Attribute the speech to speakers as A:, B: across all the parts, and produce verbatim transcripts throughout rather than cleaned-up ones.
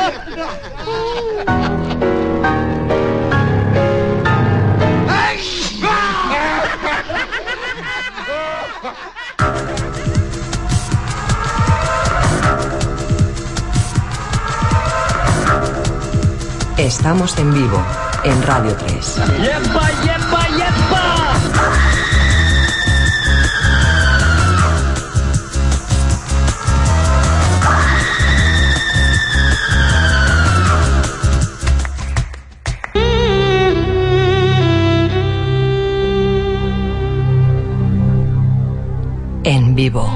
A: Estamos en vivo en Radio tres.
B: ¡Yepa, yepa, yepa!
A: En vivo.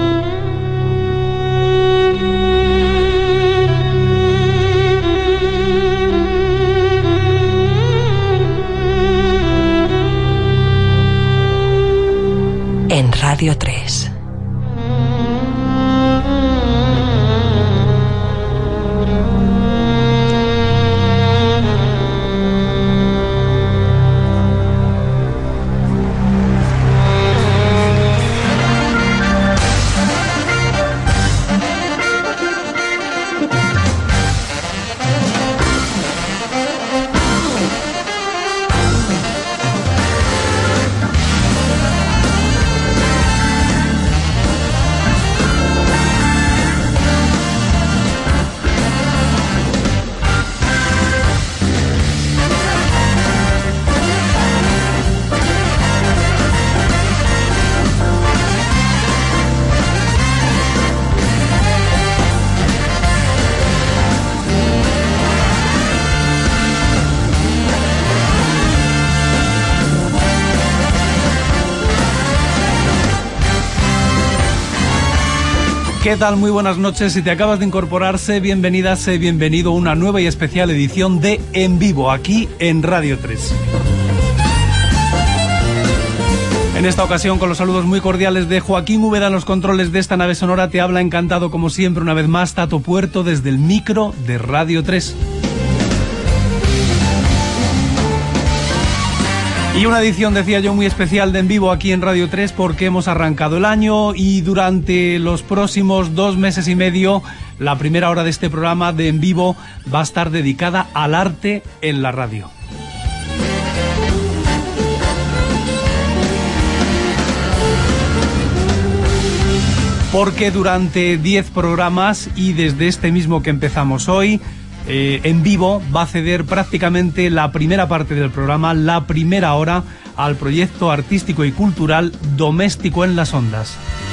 A: En Radio tres.
C: ¿Qué tal? Muy buenas noches. Si te acabas de incorporarse, bienvenida, sé bienvenido a una nueva y especial edición de En Vivo, aquí en Radio tres. En esta ocasión, con los saludos muy cordiales de Joaquín Úbeda en los controles de esta nave sonora, te habla encantado como siempre una vez más Tato Puerto desde el micro de Radio tres. Y una edición, decía yo, muy especial de En Vivo aquí en Radio tres porque hemos arrancado el año y durante los próximos dos meses y medio la primera hora de este programa de En Vivo va a estar dedicada al arte en la radio. Porque durante diez programas y desde este mismo que empezamos hoy, Eh, En Vivo va a ceder prácticamente la primera parte del programa, la primera hora, al proyecto artístico y cultural Doméstico en las Ondas.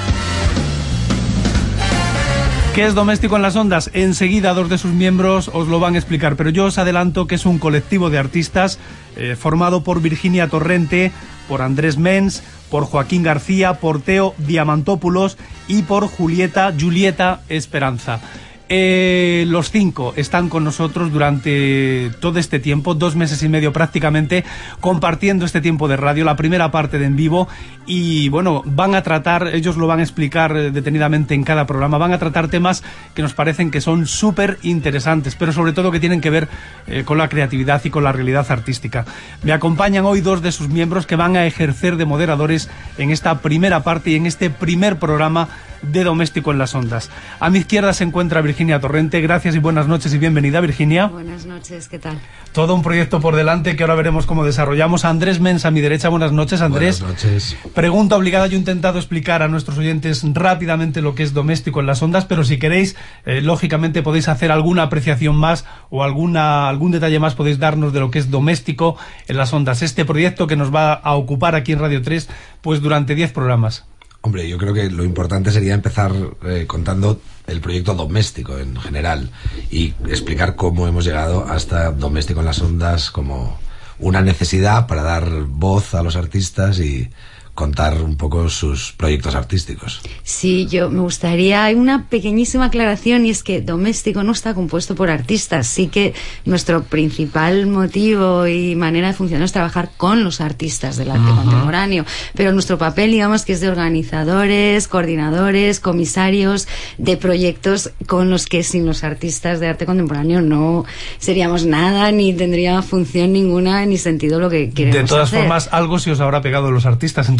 C: ¿Qué es Doméstico en las Ondas? Enseguida dos de sus miembros os lo van a explicar, pero yo os adelanto que es un colectivo de artistas eh, formado por Virginia Torrente, por Andrés Mens, por Joaquín García, por Teo Diamantopoulos y por Julieta, Julieta Esperanza. Eh, los cinco están con nosotros durante todo este tiempo, dos meses y medio prácticamente, compartiendo este tiempo de radio, la primera parte de En Vivo, y bueno, van a tratar, ellos lo van a explicar detenidamente en cada programa, van a tratar temas que nos parecen que son súper interesantes, pero sobre todo que tienen que ver eh, con la creatividad y con la realidad artística. Me acompañan hoy dos de sus miembros que van a ejercer de moderadores en esta primera parte y en este primer programa de Doméstico en las Ondas. A mi izquierda se encuentra Virginia Torrente. Gracias y buenas noches y bienvenida, Virginia.
D: Buenas noches, ¿qué tal?
C: Todo un proyecto por delante que ahora veremos cómo desarrollamos. Andrés Mens a mi derecha. Buenas noches, Andrés.
E: Buenas noches.
C: Pregunta obligada. Yo he intentado explicar a nuestros oyentes rápidamente lo que es Doméstico en las Ondas, pero si queréis, eh, lógicamente podéis hacer alguna apreciación más o alguna algún detalle más podéis darnos de lo que es Doméstico en las Ondas. Este proyecto que nos va a ocupar aquí en Radio tres pues durante diez programas.
E: Hombre, yo creo que lo importante sería empezar eh, contando el proyecto Doméstico en general y explicar cómo hemos llegado hasta Doméstico en las Ondas como una necesidad para dar voz a los artistas y contar un poco sus proyectos artísticos.
D: Sí, yo me gustaría una pequeñísima aclaración, y es que Doméstico no está compuesto por artistas. Sí que nuestro principal motivo y manera de funcionar es trabajar con los artistas del arte uh-huh. contemporáneo, pero nuestro papel, digamos, que es de organizadores, coordinadores, comisarios de proyectos con los que sin los artistas de arte contemporáneo no seríamos nada, ni tendría función ninguna, ni sentido lo que queremos hacer.
C: De todas hacer. formas, algo se os habrá pegado a los artistas, entonces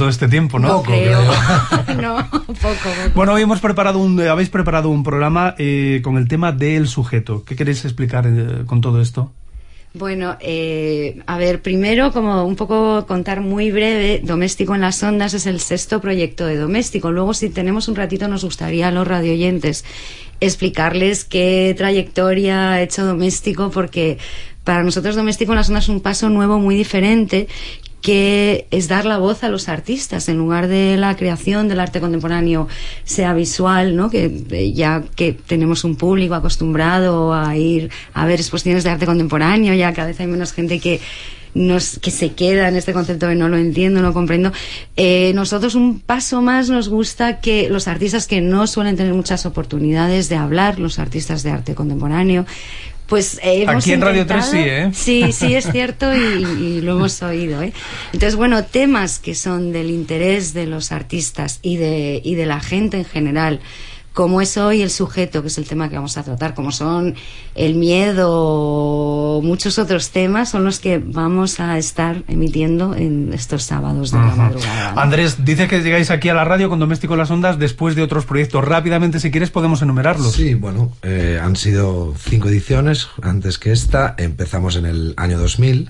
C: todo este tiempo, ¿no?
D: No creo. No, poco, poco.
C: Bueno, hoy hemos preparado un, habéis preparado un programa eh, con el tema del sujeto. ¿Qué queréis explicar eh, con todo esto?
D: Bueno, eh, a ver, primero, como un poco contar muy breve, Doméstico en las Ondas es el sexto proyecto de Doméstico. Luego, si tenemos un ratito, nos gustaría a los radioyentes explicarles qué trayectoria ha hecho Doméstico, porque para nosotros Doméstico en las Ondas es un paso nuevo muy diferente, que es dar la voz a los artistas en lugar de la creación del arte contemporáneo sea visual, ¿no? Que ya que tenemos un público acostumbrado a ir a ver exposiciones de arte contemporáneo, ya cada vez hay menos gente que nos que se queda en este concepto de no lo entiendo, no comprendo. Eh, nosotros un paso más nos gusta que los artistas que no suelen tener muchas oportunidades de hablar, los artistas de arte contemporáneo, pues eh, hemos
C: aquí en Radio tres sí, ¿eh?
D: Sí, sí, es cierto, y, y lo hemos oído, ¿eh? Entonces, bueno, temas que son del interés de los artistas y de, y de la gente en general, como es hoy el sujeto, que es el tema que vamos a tratar, como son el miedo, muchos otros temas, son los que vamos a estar emitiendo en estos sábados de uh-huh. la madrugada, ¿no?
C: Andrés, dice que llegáis aquí a la radio con Doméstico en las Ondas después de otros proyectos. Rápidamente, si quieres, podemos enumerarlos.
E: Sí, bueno, eh, han sido cinco ediciones antes que esta. Empezamos en el año dos mil.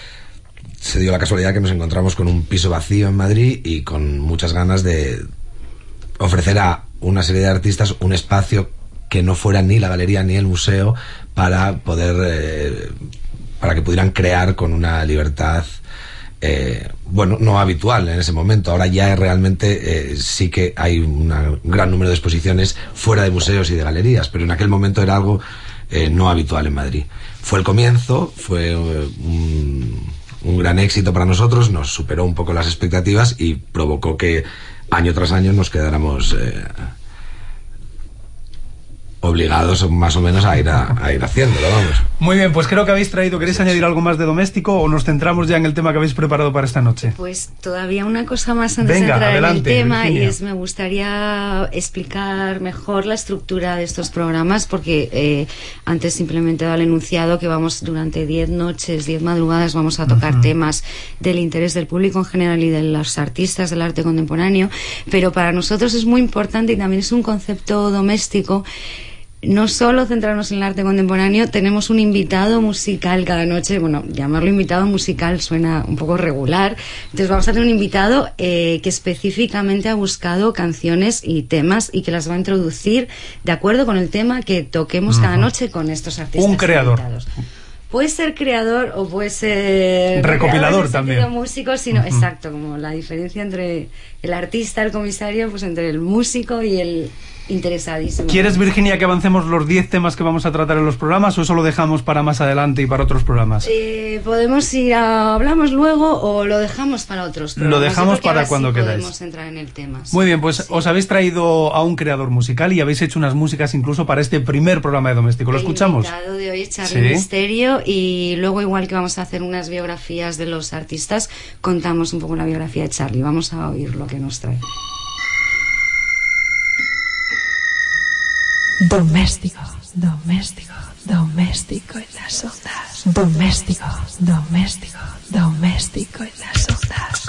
E: Se dio la casualidad que nos encontramos con un piso vacío en Madrid y con muchas ganas de ofrecer a una serie de artistas un espacio que no fuera ni la galería ni el museo para poder eh, para que pudieran crear con una libertad eh, bueno, no habitual en ese momento. Ahora ya realmente eh, sí que hay una, un gran número de exposiciones fuera de museos y de galerías, pero en aquel momento era algo eh, no habitual en Madrid. Fue el comienzo, fue eh, un, un gran éxito para nosotros, nos superó un poco las expectativas y provocó que año tras año nos quedáramos eh, obligados más o menos a ir a, a ir haciéndolo, vamos.
C: Muy bien, pues creo que habéis traído, ¿queréis sí, añadir sí. algo más de Doméstico o nos centramos ya en el tema que habéis preparado para esta noche?
D: Pues todavía una cosa más antes Venga, de entrar adelante, en el tema, Virginia. Y es, me gustaría explicar mejor la estructura de estos programas, porque eh, antes simplemente he dado el enunciado que vamos durante diez noches, diez madrugadas, vamos a tocar uh-huh. temas del interés del público en general y de los artistas del arte contemporáneo, pero para nosotros es muy importante y también es un concepto doméstico no solo centrarnos en el arte contemporáneo. Tenemos un invitado musical cada noche. Bueno, llamarlo invitado musical suena un poco regular. Entonces vamos a tener un invitado eh, que específicamente ha buscado canciones y temas y que las va a introducir de acuerdo con el tema que toquemos uh-huh. cada noche con estos artistas.
C: Un creador.
D: Invitados. Puede ser creador o puede ser
C: recopilador también.
D: Músico, sino uh-huh. exacto, como la diferencia entre el artista, el comisario, pues entre el músico y el interesadísimo.
C: ¿Quieres, Virginia, que avancemos los diez temas que vamos a tratar en los programas o eso lo dejamos para más adelante y para otros programas?
D: Eh, podemos ir a... hablamos luego o lo dejamos para otros programas.
C: Lo dejamos para cuando
D: sí
C: queráis.
D: Podemos entrar en el tema.
C: Muy bien, pues
D: sí.
C: os habéis traído a un creador musical y habéis hecho unas músicas incluso para este primer programa de Doméstico. ¿Lo
D: el
C: escuchamos?
D: El invitado de hoy es Charly ¿Sí? Misterio, y luego, igual que vamos a hacer unas biografías de los artistas, contamos un poco la biografía de Charly. Vamos a oír lo que nos trae.
F: Doméstico, doméstico, doméstico en las ondas. Doméstico, doméstico, doméstico en las ondas.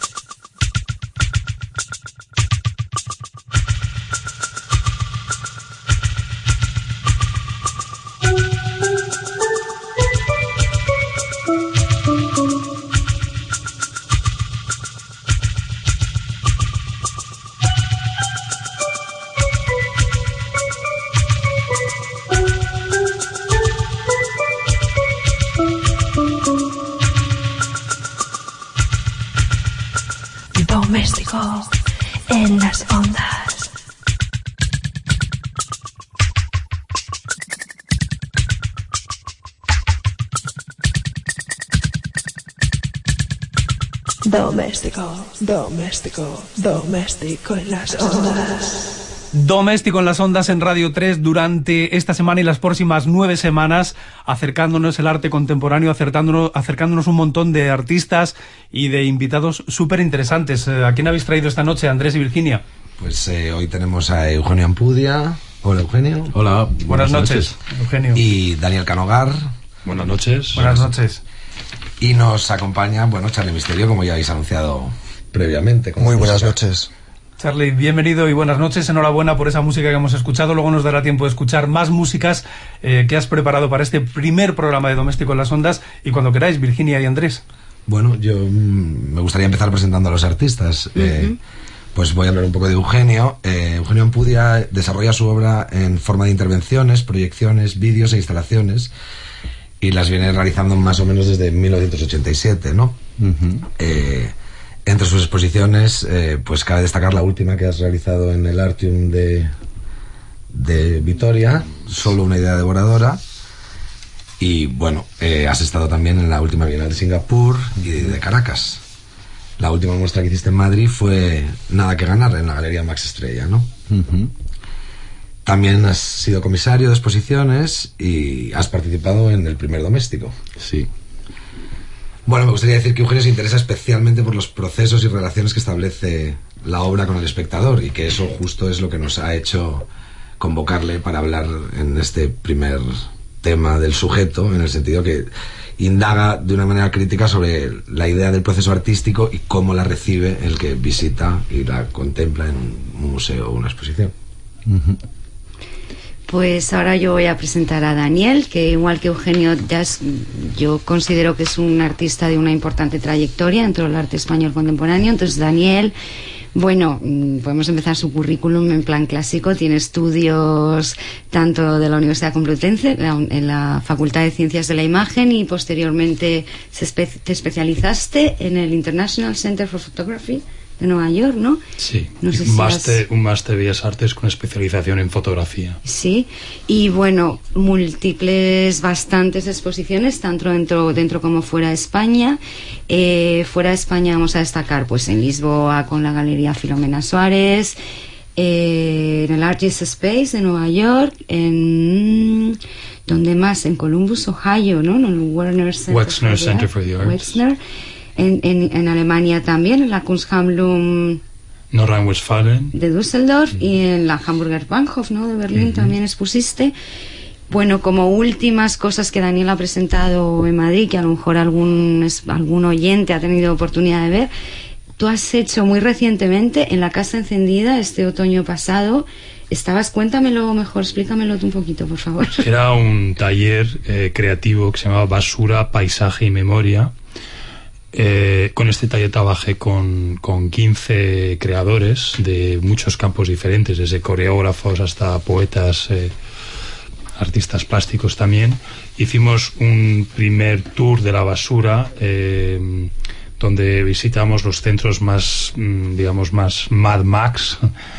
F: Doméstico en las ondas. Doméstico, doméstico, doméstico en las ondas.
C: Doméstico en las ondas en Radio tres durante esta semana y las próximas nueve semanas, acercándonos el arte contemporáneo, acercándonos, acercándonos un montón de artistas y de invitados súper interesantes. ¿A quién habéis traído esta noche, Andrés y Virginia?
E: Pues eh, hoy tenemos a Eugenio Ampudia. Hola, Eugenio.
G: Hola,
C: buenas,
G: buenas
C: noches,
G: noches,
C: Eugenio.
E: Y Daniel Canogar.
G: Buenas noches.
C: Buenas noches.
E: Y nos acompaña, bueno, Charly Misterio, como ya habéis anunciado previamente.
G: Muy buenas noches.
C: Charlie, bienvenido y buenas noches. Enhorabuena por esa música que hemos escuchado. Luego nos dará tiempo de escuchar más músicas eh, que has preparado para este primer programa de Doméstico en las Ondas. Y cuando queráis, Virginia y Andrés.
E: Bueno, yo mmm, me gustaría empezar presentando a los artistas. Uh-huh. eh, pues voy a hablar un poco de Eugenio. Eh, Eugenio Ampudia desarrolla su obra en forma de intervenciones, proyecciones, vídeos e instalaciones. Y las viene realizando más o menos desde mil novecientos ochenta y siete, ¿no? Uh-huh. Eh... Entre sus exposiciones, eh, pues cabe destacar la última que has realizado en el Artium de, de Vitoria, Solo una idea devoradora. Y bueno, eh, has estado también en la última Bienal de Singapur y de, de Caracas. La última muestra que hiciste en Madrid fue Nada que ganar, en la Galería Max Estrella, ¿no? Uh-huh. También has sido comisario de exposiciones y has participado en el primer Doméstico.
H: Sí.
E: Bueno, me gustaría decir que Eugenio se interesa especialmente por los procesos y relaciones que establece la obra con el espectador, y que eso justo es lo que nos ha hecho convocarle para hablar en este primer tema del sujeto, en el sentido que indaga de una manera crítica sobre la idea del proceso artístico y cómo la recibe el que visita y la contempla en un museo o una exposición.
D: Uh-huh. Pues ahora yo voy a presentar a Daniel, que igual que Eugenio, ya es, yo considero que es un artista de una importante trayectoria dentro del arte español contemporáneo. Entonces Daniel, bueno, podemos empezar su currículum en plan clásico. Tiene estudios tanto de la Universidad Complutense, en la Facultad de Ciencias de la Imagen, y posteriormente se espe- te especializaste en el International Center for Photography de Nueva York, ¿no?
H: Sí,
D: no sé
H: un,
D: si
H: máster,
D: has...
H: un máster de Bellas Artes con especialización en fotografía.
D: Sí, y bueno, múltiples, bastantes exposiciones, tanto dentro, dentro como fuera de España. Eh, fuera de España vamos a destacar pues en Lisboa con la Galería Filomena Suárez, eh, en el Artist Space de Nueva York, en... ¿dónde más? En Columbus, Ohio, ¿no? En el Werner Center,
H: Wexner Center for the Arts.
D: Wexner. En, en, en Alemania también, en la Kunsthandlung
H: Nordrhein-Westfalen
D: de Düsseldorf, y en la Hamburger Bahnhof, ¿no? de Berlín. Uh-huh. También expusiste. Bueno, como últimas cosas que Daniel ha presentado en Madrid, que a lo mejor algún, algún oyente ha tenido oportunidad de ver, tú has hecho muy recientemente en la Casa Encendida, este otoño pasado. Estabas, cuéntamelo mejor, explícamelo tú un poquito, por favor.
H: Era un taller eh, creativo que se llamaba Basura, Paisaje y Memoria. Eh, con este taller trabajé con, con quince creadores de muchos campos diferentes, desde coreógrafos hasta poetas, eh, artistas plásticos también. Hicimos un primer tour de la basura, eh, donde visitamos los centros más, digamos, más Mad Max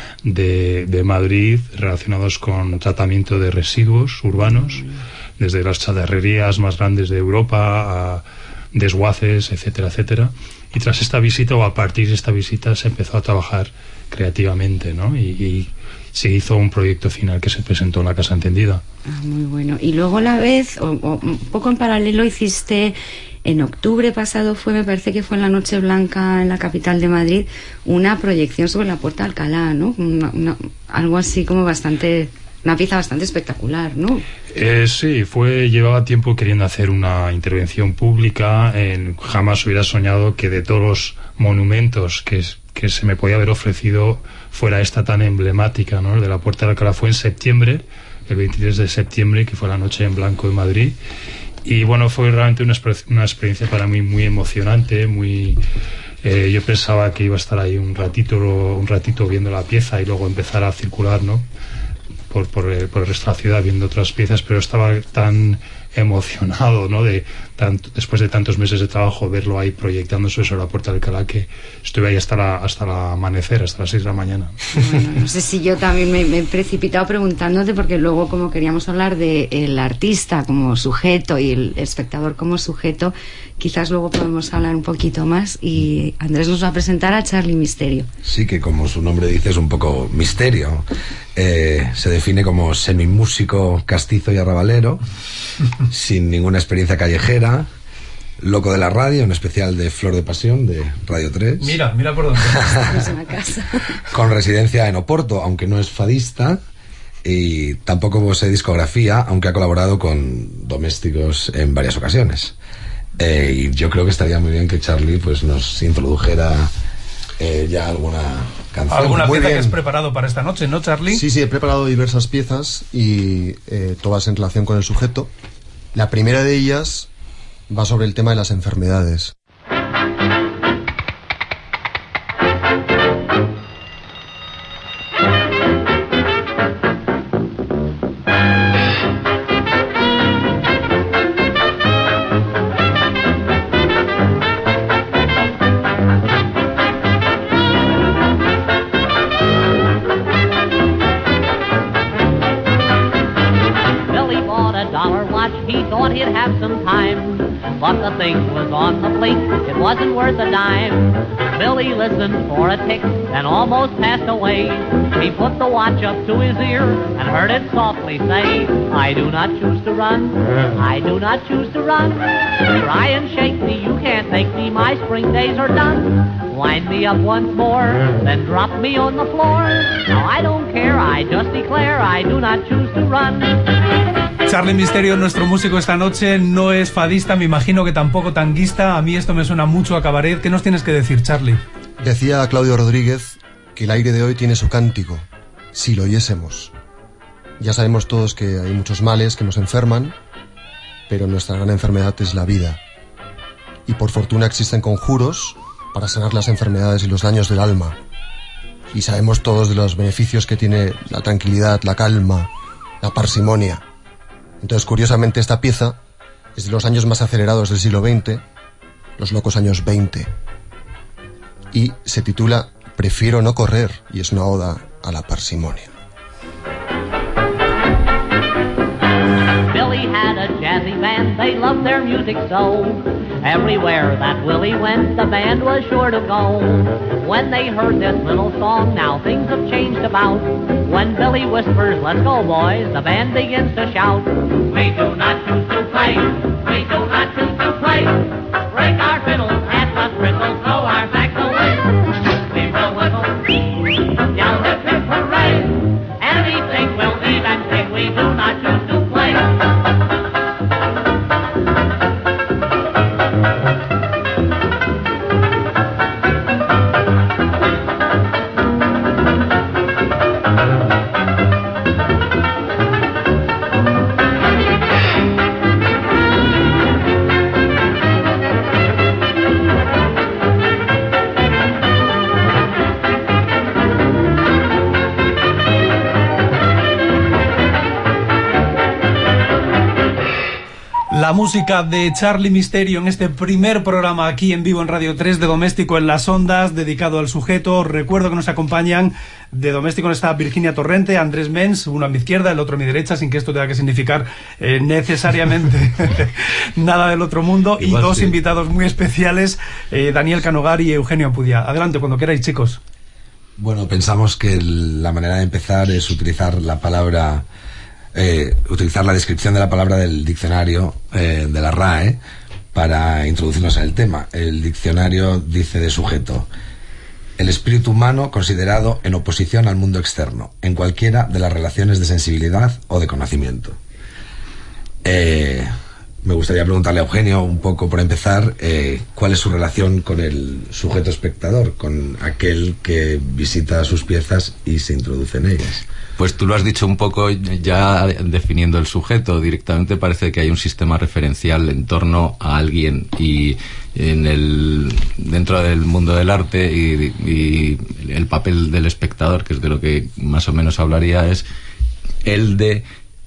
H: de, de Madrid, relacionados con tratamiento de residuos urbanos, desde las chatarrerías más grandes de Europa a desguaces, etcétera, etcétera. Y tras esta visita, o a partir de esta visita, se empezó a trabajar creativamente, ¿no? Y, y se hizo un proyecto final que se presentó en la Casa Encendida.
D: Ah, muy bueno. Y luego a la vez, o, o un poco en paralelo, hiciste en octubre pasado, fue, me parece que fue en la Noche Blanca en la capital de Madrid, una proyección sobre la Puerta de Alcalá, ¿no? Una, una, algo así como bastante... una pieza bastante espectacular, ¿no?
H: Eh, sí, fue, llevaba tiempo queriendo hacer una intervención pública. En, jamás hubiera soñado que de todos los monumentos que, que se me podía haber ofrecido fuera esta tan emblemática, ¿no? De la Puerta de Alcalá. Fue en septiembre, el veintitrés de septiembre, que fue la Noche en Blanco en Madrid. Y bueno, fue realmente una, una experiencia para mí muy emocionante, muy... Eh, yo pensaba que iba a estar ahí un ratito, un ratito viendo la pieza y luego empezar a circular, ¿no? Por, por, el, por el resto de la ciudad viendo otras piezas, pero estaba tan emocionado, ¿no? De tanto, después de tantos meses de trabajo, verlo ahí proyectándose sobre la Puerta de Alcalá, que estuve ahí hasta la, hasta el amanecer, hasta las seis de la mañana.
D: Bueno, no sé si yo también me, me he precipitado preguntándote, porque luego, como queríamos hablar de el artista como sujeto y el espectador como sujeto, quizás luego podemos hablar un poquito más, y Andrés nos va a presentar a Charlie Misterio.
E: Sí, que como su nombre dice es un poco misterio. Eh, se define como semimúsico, castizo y arrabalero, sin ninguna experiencia callejera, loco de la radio, en especial de Flor de Pasión, de Radio tres.
C: Mira, mira por dónde.
D: Es una casa.
E: Con residencia en Oporto, aunque no es fadista, y tampoco posee discografía, aunque ha colaborado con Domésticos en varias ocasiones. Eh, y yo creo que estaría muy bien que Charlie pues nos introdujera eh, ya alguna canción.
C: ¿Alguna
E: Muy
C: pieza
E: bien.
C: que has preparado para esta noche, no, Charlie?
G: Sí, sí, he preparado diversas piezas y eh, todas en relación con el sujeto. La primera de ellas va sobre el tema de las enfermedades.
B: But the thing was on the blink, it wasn't worth a dime. Billy listened for a tick and almost passed away. He put the watch up to his ear and heard it softly say, I do not choose to run, I do not choose to run. Try and shake me, you can't make me, my spring days are done. Wind me up once more, then drop me on the floor. Now I don't care, I just declare, I do not choose to run.
C: Charlie Misterio, nuestro músico esta noche, no es fadista, me imagino que tampoco tanguista. A mí esto me suena mucho a cabaret. ¿Qué nos tienes que decir, Charlie?
G: Decía Claudio Rodríguez que el aire de hoy tiene su cántico, si lo oyésemos. Ya sabemos todos que hay muchos males que nos enferman, pero nuestra gran enfermedad es la vida. Y por fortuna existen conjuros para sanar las enfermedades y los daños del alma. Y sabemos todos de los beneficios que tiene la tranquilidad, la calma, la parsimonia. Entonces, curiosamente, esta pieza es de los años más acelerados del siglo veinte, los locos años veinte, y se titula Prefiero no correr, y es una oda a la parsimonia.
B: Billy had a jazzy band, they loved their music so. Everywhere that Willie went, the band was sure to go. When they heard this little song, now things have changed about. When Billy whispers, let's go boys, the band begins to shout. We do not choose to play, we do not choose to play. Break our fiddles and let's bristle, throw our sacks away. We will whistle, yell hip hip hooray. Anything will even take, we do not choose to play.
C: La música de Charlie Misterio en este primer programa aquí en vivo en Radio tres de Doméstico en las Ondas, dedicado al sujeto. Recuerdo que nos acompañan de Doméstico está Virginia Torrente, Andrés Mens, uno a mi izquierda, el otro a mi derecha, sin que esto tenga que significar eh, necesariamente nada del otro mundo. Igual y dos sí. invitados muy especiales, eh, Daniel Canogar y Eugenio Ampudia. Adelante, cuando queráis, chicos.
E: Bueno, pensamos que la manera de empezar es utilizar la palabra... Eh, utilizar la descripción de la palabra del diccionario eh, de la R A E para introducirnos en el tema. El diccionario dice de sujeto: el espíritu humano considerado en oposición al mundo externo, en cualquiera de las relaciones de sensibilidad o de conocimiento. Eh, me gustaría preguntarle a Eugenio, un poco por empezar, eh, ¿cuál es su relación con el sujeto espectador, con aquel que visita sus piezas y se introduce en ellas?
I: Pues tú lo has dicho un poco ya definiendo el sujeto. Directamente parece que hay un sistema referencial en torno a alguien, y en el dentro del mundo del arte y, y el papel del espectador, que es de lo que más o menos hablaría, es el de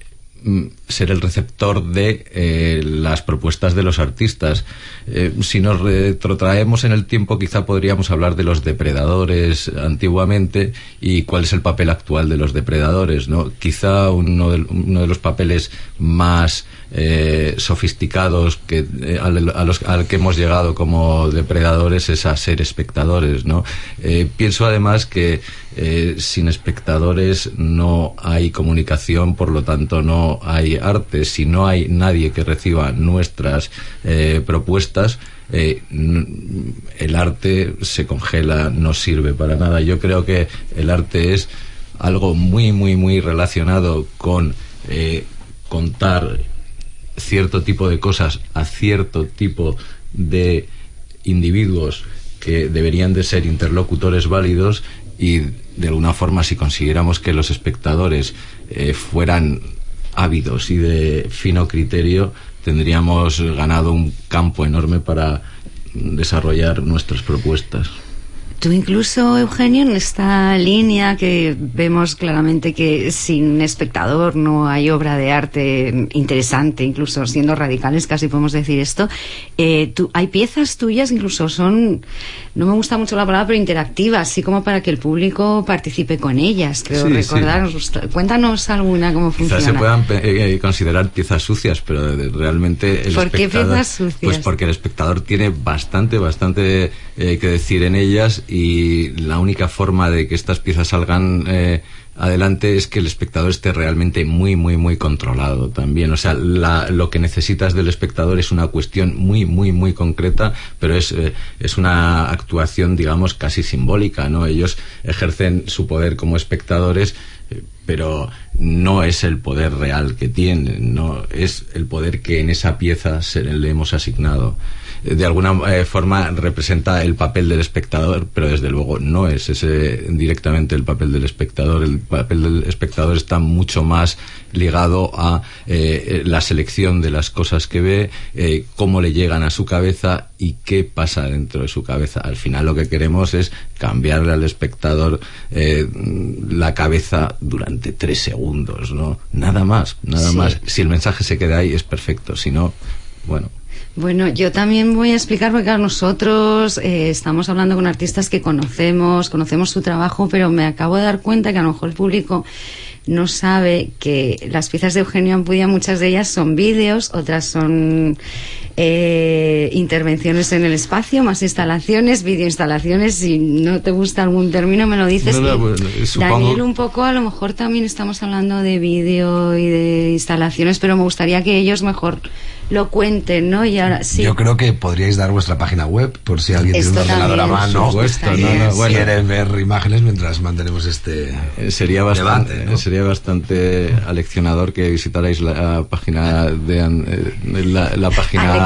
I: ser el receptor de eh, las propuestas de los artistas. Eh, si nos retrotraemos en el tiempo, quizá podríamos hablar de los depredadores antiguamente y cuál es el papel actual de los depredadores, ¿no? Quizá uno de, uno de los papeles más eh, sofisticados que, eh, al, a los, al que hemos llegado como depredadores es a ser espectadores, ¿no? Eh, pienso además que eh, sin espectadores no hay comunicación, por lo tanto no hay arte. Si no hay nadie que reciba nuestras eh, propuestas, eh, el arte se congela, no sirve para nada. Yo creo que el arte es algo muy, muy, muy relacionado con eh, contar cierto tipo de cosas a cierto tipo de individuos que deberían de ser interlocutores válidos y de alguna forma, si consiguiéramos que los espectadores eh, fueran ávidos y de fino criterio, tendríamos ganado un campo enorme para desarrollar nuestras propuestas.
D: Tú incluso, Eugenio, en esta línea que vemos claramente que sin espectador no hay obra de arte interesante, incluso siendo radicales casi podemos decir esto, eh, tú, hay piezas tuyas, incluso son, no me gusta mucho la palabra, pero interactivas, así como para que el público participe con ellas, creo
I: sí,
D: recordar. Sí. Cuéntanos alguna, cómo funciona.
I: Quizás se puedan eh, considerar piezas sucias, pero realmente el
D: ¿Por
I: espectador...
D: qué piezas sucias?
I: Pues porque el espectador tiene bastante, bastante eh, que decir en ellas, y la única forma de que estas piezas salgan eh, adelante es que el espectador esté realmente muy, muy, muy controlado también. O sea, la, lo que necesitas del espectador es una cuestión muy, muy, muy concreta, pero es, eh, es una actuación, digamos, casi simbólica, ¿no? Ellos ejercen su poder como espectadores, eh, pero no es el poder real que tienen, no es el poder que en esa pieza se le hemos asignado. De alguna eh, forma representa el papel del espectador, pero desde luego no es ese directamente el papel del espectador. El papel del espectador está mucho más ligado a eh, la selección de las cosas que ve, eh, cómo le llegan a su cabeza y qué pasa dentro de su cabeza. Al final lo que queremos es cambiarle al espectador eh, la cabeza durante tres segundos, ¿no? Nada más, nada sí. más. Si el mensaje se queda ahí es perfecto, si no, bueno...
D: Bueno, yo también voy a explicar, porque claro, nosotros eh, estamos hablando con artistas que conocemos, conocemos su trabajo, pero me acabo de dar cuenta que a lo mejor el público no sabe que las piezas de Eugenio Ampudia, muchas de ellas son vídeos, otras son eh, intervenciones en el espacio, más instalaciones, videoinstalaciones. Si no te gusta algún término me lo dices.
I: No, no, bueno, supongo...
D: Daniel, un poco, a lo mejor también estamos hablando de vídeo y de instalaciones, pero me gustaría que ellos mejor lo cuenten, ¿no? Y ahora sí.
E: Yo creo que podríais dar vuestra página web por si alguien
D: Esto
E: tiene un ordenador a mano.
I: Supuesto,
E: y
I: no, no, bueno.
E: quieren ver imágenes mientras mantenemos este
I: eh, sería bastante,
E: debate, ¿no?
I: Sería bastante aleccionador que visitarais la página de eh, la, la página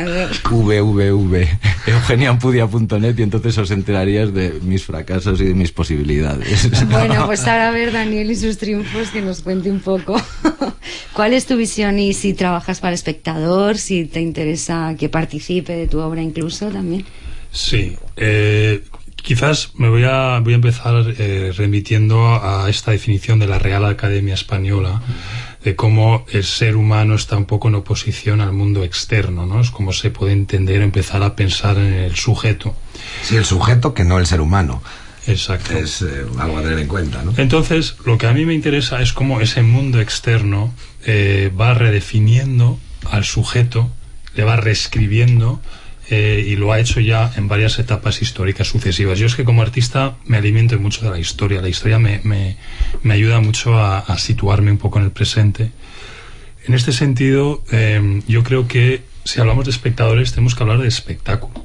I: w w w punto eugenia ampudia punto net y entonces os enterarías de mis fracasos y de mis posibilidades.
D: Bueno, pues ahora a ver Daniel y sus triunfos, que nos cuente un poco cuál es tu visión y si trabajas para espectador, si te interesa que participe de tu obra incluso también.
H: Sí, eh, quizás me voy a, voy a empezar eh, remitiendo a esta definición de la Real Academia Española, de cómo el ser humano está un poco en oposición al mundo externo, ¿no? Es como se puede entender, empezar a pensar en el sujeto.
E: Sí, el sujeto, que no el ser humano.
H: Exacto.
E: Es eh, algo a tener en cuenta, ¿no?
H: Entonces, lo que a mí me interesa es cómo ese mundo externo eh, va redefiniendo al sujeto, le va reescribiendo eh, y lo ha hecho ya en varias etapas históricas sucesivas. Yo es que como artista me alimento mucho de la historia. La historia me, me, me ayuda mucho a, a situarme un poco en el presente. En este sentido, eh, yo creo que si hablamos de espectadores tenemos que hablar de espectáculo,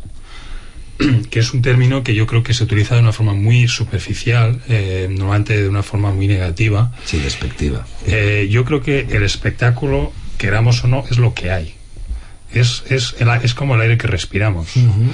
H: que es un término que yo creo que se utiliza de una forma muy superficial, eh, normalmente de una forma muy negativa.
E: Sí, despectiva.
H: Eh, yo creo que el espectáculo, queramos o no, es lo que hay. Es, es, el, es como el aire que respiramos. Uh-huh.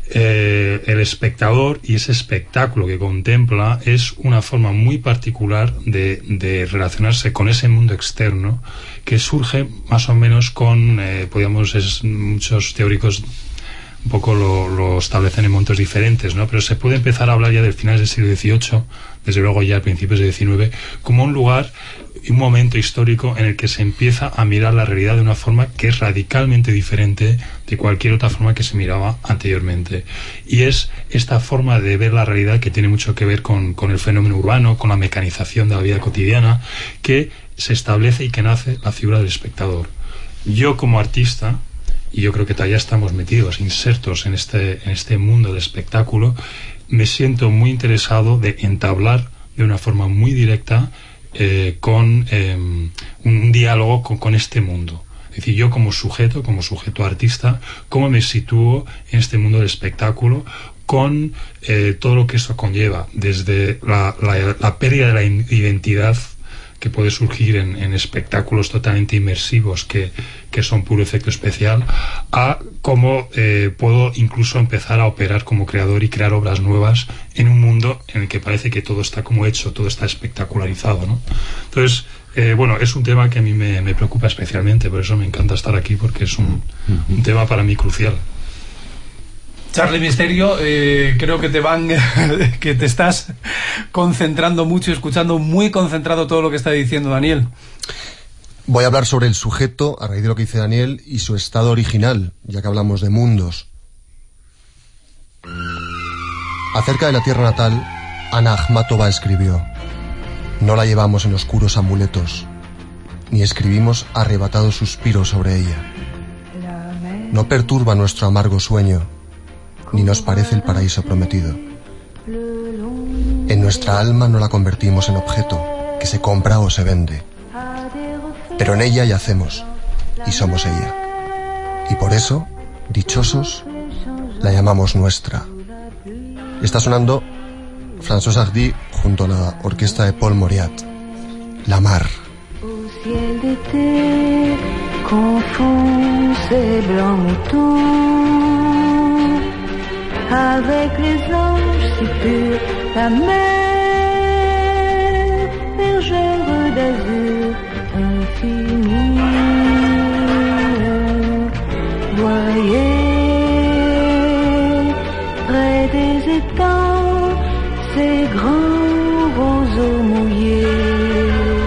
H: eh, el espectador y ese espectáculo que contempla es una forma muy particular de, de relacionarse con ese mundo externo, que surge más o menos con, eh, podríamos, es, muchos teóricos un poco lo, lo establecen en momentos diferentes, ¿no? Pero se puede empezar a hablar ya del finales del siglo dieciocho, desde luego ya a principios del diecinueve, como un lugar, un momento histórico en el que se empieza a mirar la realidad de una forma que es radicalmente diferente de cualquier otra forma que se miraba anteriormente. Y es esta forma de ver la realidad que tiene mucho que ver con, con el fenómeno urbano, con la mecanización de la vida cotidiana, que se establece y que nace la figura del espectador. Yo como artista, y yo creo que todavía estamos metidos, insertos en este, en este mundo del espectáculo, me siento muy interesado de entablar de una forma muy directa eh, con eh, un diálogo con, con este mundo. Es decir, yo como sujeto, como sujeto artista, cómo me sitúo en este mundo del espectáculo con eh, todo lo que eso conlleva, desde la, la, la pérdida de la identidad que puede surgir en, en espectáculos totalmente inmersivos que, que son puro efecto especial, a cómo eh, puedo incluso empezar a operar como creador y crear obras nuevas en un mundo en el que parece que todo está como hecho, todo está espectacularizado, ¿no? Entonces, eh, bueno, es un tema que a mí me, me preocupa especialmente, por eso me encanta estar aquí, porque es un, un tema para mí crucial.
C: Charly Misterio, eh, creo que te van que te estás concentrando mucho, escuchando muy concentrado todo lo que está diciendo Daniel.
G: Voy a hablar sobre el sujeto, a raíz de lo que dice Daniel, y su estado original, ya que hablamos de mundos. Acerca de la tierra natal, Ana Akhmatova escribió: no la llevamos en oscuros amuletos, ni escribimos arrebatados suspiros sobre ella. No perturba nuestro amargo sueño, ni nos parece el paraíso prometido. En nuestra alma no la convertimos en objeto que se compra o se vende, pero en ella yacemos y somos ella, y por eso, dichosos, la llamamos nuestra. Está sonando François Hardy junto a la orquesta de Paul Mauriat, La Mar.
J: Avec les anges si purs, la mer, bergère d'azur infini. Voyez, près des étangs, ces grands roseaux mouillés.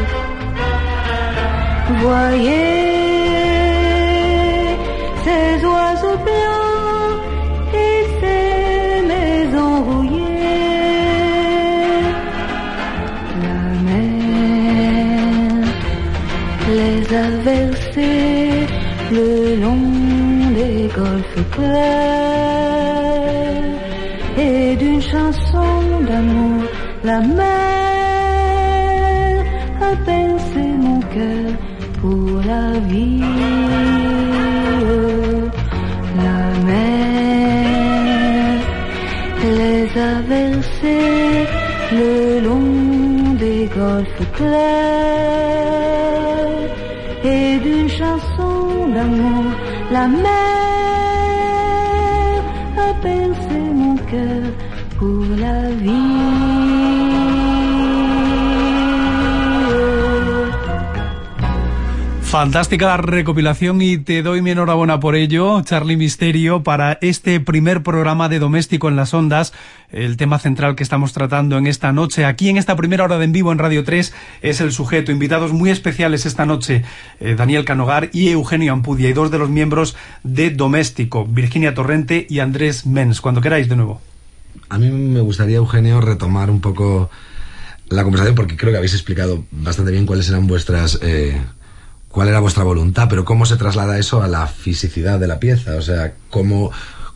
J: Voyez, ces oiseaux blancs a versé le long des golfes clairs, et d'une chanson d'amour la mer a bercé mon cœur pour la vie. La mer les a versés le long des golfes clairs, et d'une chanson d'amour la mer a bercé mon cœur pour la vie.
C: Fantástica la recopilación y te doy mi enhorabuena por ello, Charly Misterio, para este primer programa de Doméstico en las Ondas. El tema central que estamos tratando en esta noche, aquí en esta primera hora de En Vivo en Radio tres, es el sujeto. Invitados muy especiales esta noche, eh, Daniel Canogar y Eugenio Ampudia, y dos de los miembros de Doméstico, Virginia Torrente y Andrés Mens. Cuando queráis, de nuevo.
E: A mí me gustaría, Eugenio, retomar un poco la conversación, porque creo que habéis explicado bastante bien cuáles eran vuestras... Eh, cuál era vuestra voluntad, pero cómo se traslada eso a la fisicidad de la pieza, o sea, cómo,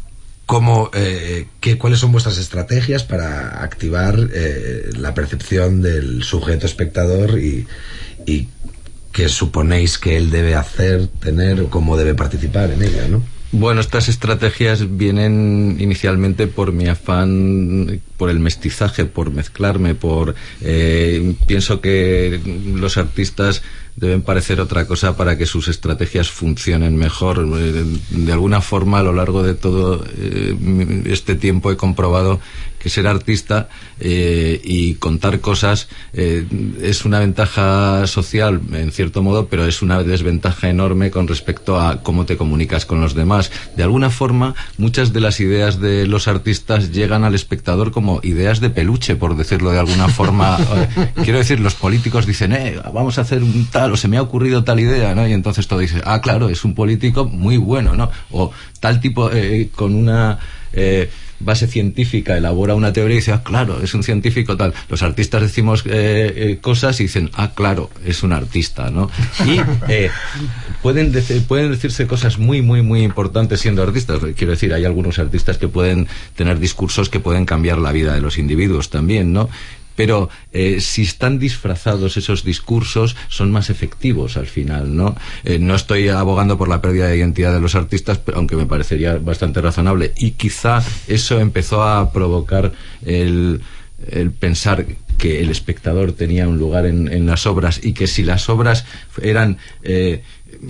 E: cómo eh, qué, cuáles son vuestras estrategias para activar eh, la percepción del sujeto espectador y, y qué suponéis que él debe hacer, tener, o cómo debe participar en ella, ¿no?
I: Bueno, estas estrategias vienen inicialmente por mi afán, por el mestizaje, por mezclarme, por eh, pienso que los artistas deben parecer otra cosa para que sus estrategias funcionen mejor. De alguna forma, a lo largo de todo eh, este tiempo he comprobado que ser artista eh, y contar cosas eh, es una ventaja social, en cierto modo, pero es una desventaja enorme con respecto a cómo te comunicas con los demás. De alguna forma, muchas de las ideas de los artistas llegan al espectador como ideas de peluche, por decirlo de alguna forma. Quiero decir, los políticos dicen, eh, vamos a hacer un tal, o se me ha ocurrido tal idea, ¿no? Y entonces todo dice, ah, claro, es un político muy bueno, ¿no? O tal tipo, eh, con una... Eh, base científica, elabora una teoría y dice, ah, claro, es un científico tal. Los artistas decimos eh, eh, cosas y dicen, ah, claro, es un artista, ¿no? Y eh, pueden, dec- pueden decirse cosas muy, muy, muy importantes siendo artistas. Quiero decir, hay algunos artistas que pueden tener discursos que pueden cambiar la vida de los individuos también, ¿no? Pero eh, si están disfrazados esos discursos, son más efectivos al final, ¿no? Eh, no estoy abogando por la pérdida de identidad de los artistas, pero, aunque me parecería bastante razonable. Y quizá eso empezó a provocar el, el pensar que el espectador tenía un lugar en, en las obras, y que si las obras eran eh,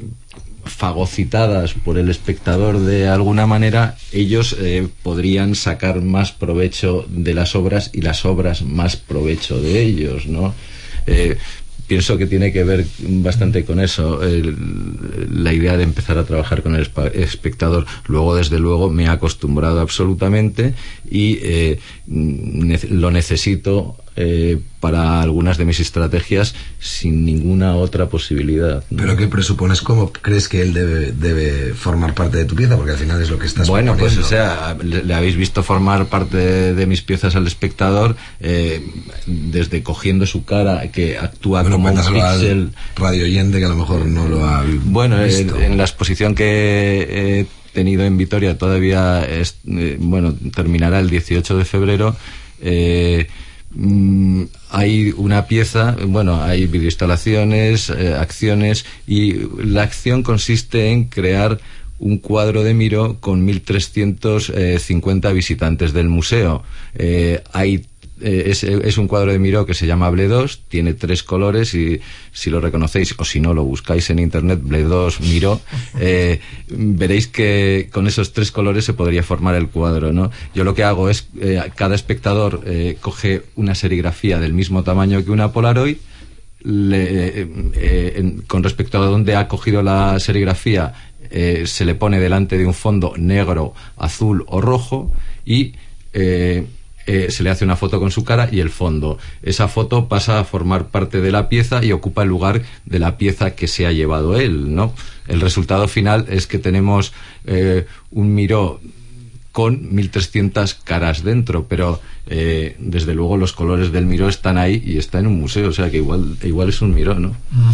I: fagocitadas por el espectador de alguna manera, ellos eh, podrían sacar más provecho de las obras y las obras más provecho de ellos, ¿no? Eh, pienso que tiene que ver bastante con eso, el, la idea de empezar a trabajar con el espectador. Luego, desde luego, me he acostumbrado absolutamente y eh, ne- lo necesito eh, para algunas de mis estrategias sin ninguna otra posibilidad, ¿no?
E: ¿Pero qué presupones? ¿Cómo crees que él debe, debe formar parte de tu pieza? Porque al final es lo que estás
I: Bueno,
E: proponiendo.
I: pues o sea, le, le habéis visto formar parte de, de mis piezas al espectador, eh, desde cogiendo su cara, que actúa
E: Bueno,
I: como un
E: cuéntaselo al
I: píxel.
E: radio oyente que a lo mejor no lo ha
I: Bueno,
E: visto.
I: en, en la exposición que he tenido en Vitoria todavía es, eh, bueno, terminará el dieciocho de febrero. Eh, mm, hay una pieza, bueno, hay videoinstalaciones, eh, acciones, y la acción consiste en crear un cuadro de Miró con mil trescientos cincuenta visitantes del museo. Eh, hay Eh, es, es un cuadro de Miró que se llama Bledos, tiene tres colores, y si lo reconocéis, o si no lo buscáis en internet, Bledos Miró, eh, veréis que con esos tres colores se podría formar el cuadro, ¿no? Yo lo que hago es, eh, cada espectador eh, coge una serigrafía del mismo tamaño que una Polaroid, le, eh, eh, en, con respecto a dónde ha cogido la serigrafía, eh, se le pone delante de un fondo negro, azul o rojo, y eh, Eh, se le hace una foto con su cara y el fondo. Esa foto pasa a formar parte de la pieza y ocupa el lugar de la pieza que se ha llevado él, ¿no? El resultado final es que tenemos eh, un Miró con mil trescientas caras dentro, pero eh, desde luego los colores del Miró están ahí y está en un museo, o sea que igual, igual es un Miró, ¿no?
D: Mm.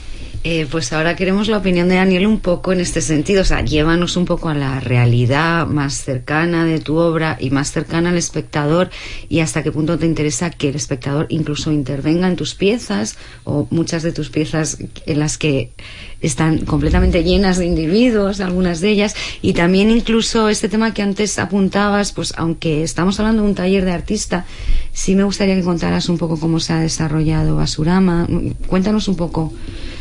D: Eh, pues ahora queremos la opinión de Daniel un poco en este sentido, o sea, llévanos un poco a la realidad más cercana de tu obra y más cercana al espectador, y hasta qué punto te interesa que el espectador incluso intervenga en tus piezas, o muchas de tus piezas en las que están completamente llenas de individuos, algunas de ellas, y también incluso este tema que antes apuntabas, pues aunque estamos hablando de un taller de artista, sí me gustaría que contaras un poco cómo se ha desarrollado Basurama. Cuéntanos un poco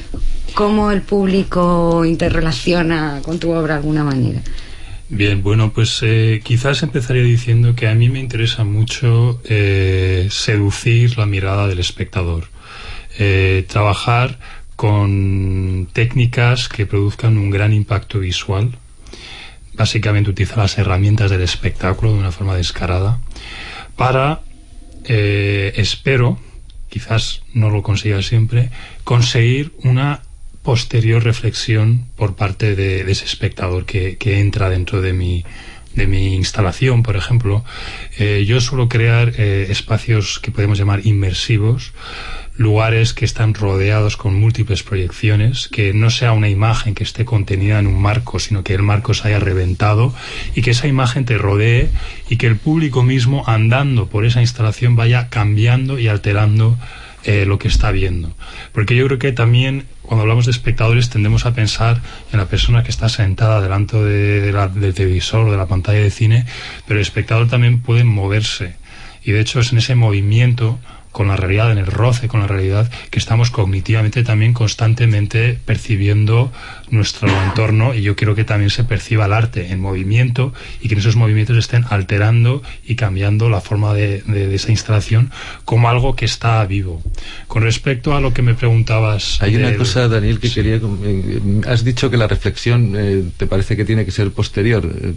D: cómo el público interrelaciona con tu obra de alguna manera.
H: Bien, bueno, pues eh, quizás empezaría diciendo que a mí me interesa mucho eh, seducir la mirada del espectador, eh, trabajar con técnicas que produzcan un gran impacto visual, básicamente utilizar las herramientas del espectáculo de una forma descarada para, eh, espero, quizás no lo consiga siempre, conseguir una posterior reflexión por parte de, de ese espectador que, que entra dentro de mi, de mi instalación, por ejemplo. Eh, yo suelo crear eh, espacios que podemos llamar inmersivos, lugares que están rodeados con múltiples proyecciones, que no sea una imagen que esté contenida en un marco, sino que el marco se haya reventado y que esa imagen te rodee, y que el público mismo, andando por esa instalación, vaya cambiando y alterando eh, lo que está viendo. Porque yo creo que también, cuando hablamos de espectadores, tendemos a pensar en la persona que está sentada delante de, de la, del televisor o de la pantalla de cine, pero el espectador también puede moverse, y de hecho es en ese movimiento con la realidad, en el roce con la realidad, que estamos cognitivamente también constantemente percibiendo nuestro entorno, y yo quiero que también se perciba el arte en movimiento, y que en esos movimientos estén alterando y cambiando la forma de, de, de esa instalación como algo que está vivo. Con respecto a lo que me preguntabas...
I: Hay una
H: del...
I: cosa, Daniel, que sí. quería... Eh, has dicho que la reflexión eh, te parece que tiene que ser posterior. Eh,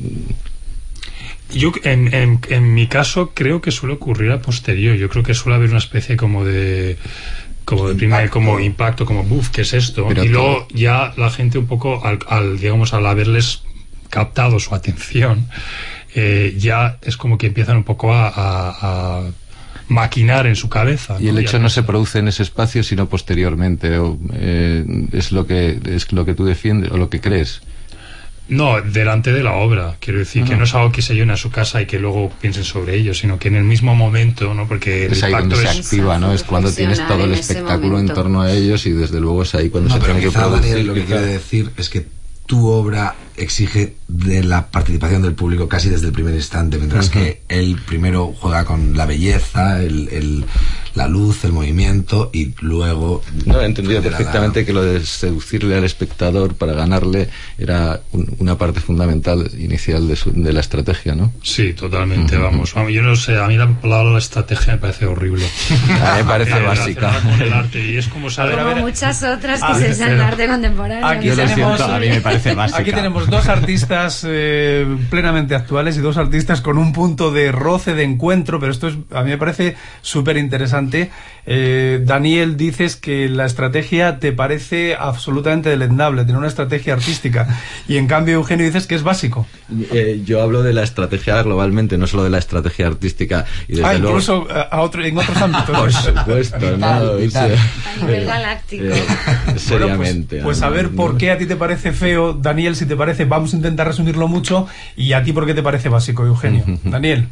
H: Yo, en, en, en mi caso, creo que suele ocurrir a posterior. Yo creo que suele haber una especie como de como de primer, como impacto, como buf, ¿qué es esto? Pero y todo. Luego ya la gente un poco al, al digamos al haberles captado su atención, eh, ya es como que empiezan un poco a, a, a maquinar en su cabeza,
I: y
H: ¿no?
I: el hecho
H: ya
I: no se produce en ese espacio sino posteriormente, o, eh, es lo que es lo que tú defiendes o lo que crees.
H: No, delante de la obra, quiero decir, uh-huh. que no es algo que se llene a su casa y que luego piensen sobre ello, sino que en el mismo momento, ¿no? Porque el
I: es ahí
H: impacto
I: donde
H: es...
I: se activa, ¿no? Es cuando tienes todo el espectáculo en torno a ellos, y desde luego es ahí cuando
E: no,
I: se
E: pero
I: tiene que
E: quizá,
I: producir.
E: Daniel, lo que
I: quizá.
E: quiere decir es que tu obra exige de la participación del público casi desde el primer instante, mientras uh-huh. que él primero juega con la belleza, el, el, la luz, el movimiento y luego...
I: No, he entendido perfectamente la... que lo de seducirle al espectador para ganarle era un, una parte fundamental inicial de, su, de la estrategia, ¿no?
H: Sí, totalmente, uh-huh. vamos. Yo no sé, a mí la palabra la estrategia me parece horrible.
I: A mí me parece básica.
H: Con el arte, y es como saber...
D: Como
H: a ver,
D: muchas otras que
C: ah,
D: se usan en el arte contemporáneo.
C: Aquí
I: yo
C: tenemos,
I: lo siento, a mí me parece básica.
C: Aquí tenemos dos artistas eh, plenamente actuales y dos artistas con un punto de roce, de encuentro, pero esto es, a mí me parece súper interesante. Eh, Daniel, dices que la estrategia te parece absolutamente deleznable, tener una estrategia artística, y en cambio Eugenio dices que es básico.
I: Eh, yo hablo de la estrategia globalmente, no solo de la estrategia artística. Y desde
C: ah,
I: luego...
C: incluso a otro, en otros ámbitos.
I: Por supuesto,
G: vital,
I: ¿no?
G: vital.
I: O sea,
D: A nivel galáctico.
I: Eh, seriamente.
C: Bueno, pues, pues a ver por qué a ti te parece feo, Daniel, si te parece, vamos a intentar resumirlo mucho, y a ti por qué te parece básico, Eugenio. Daniel.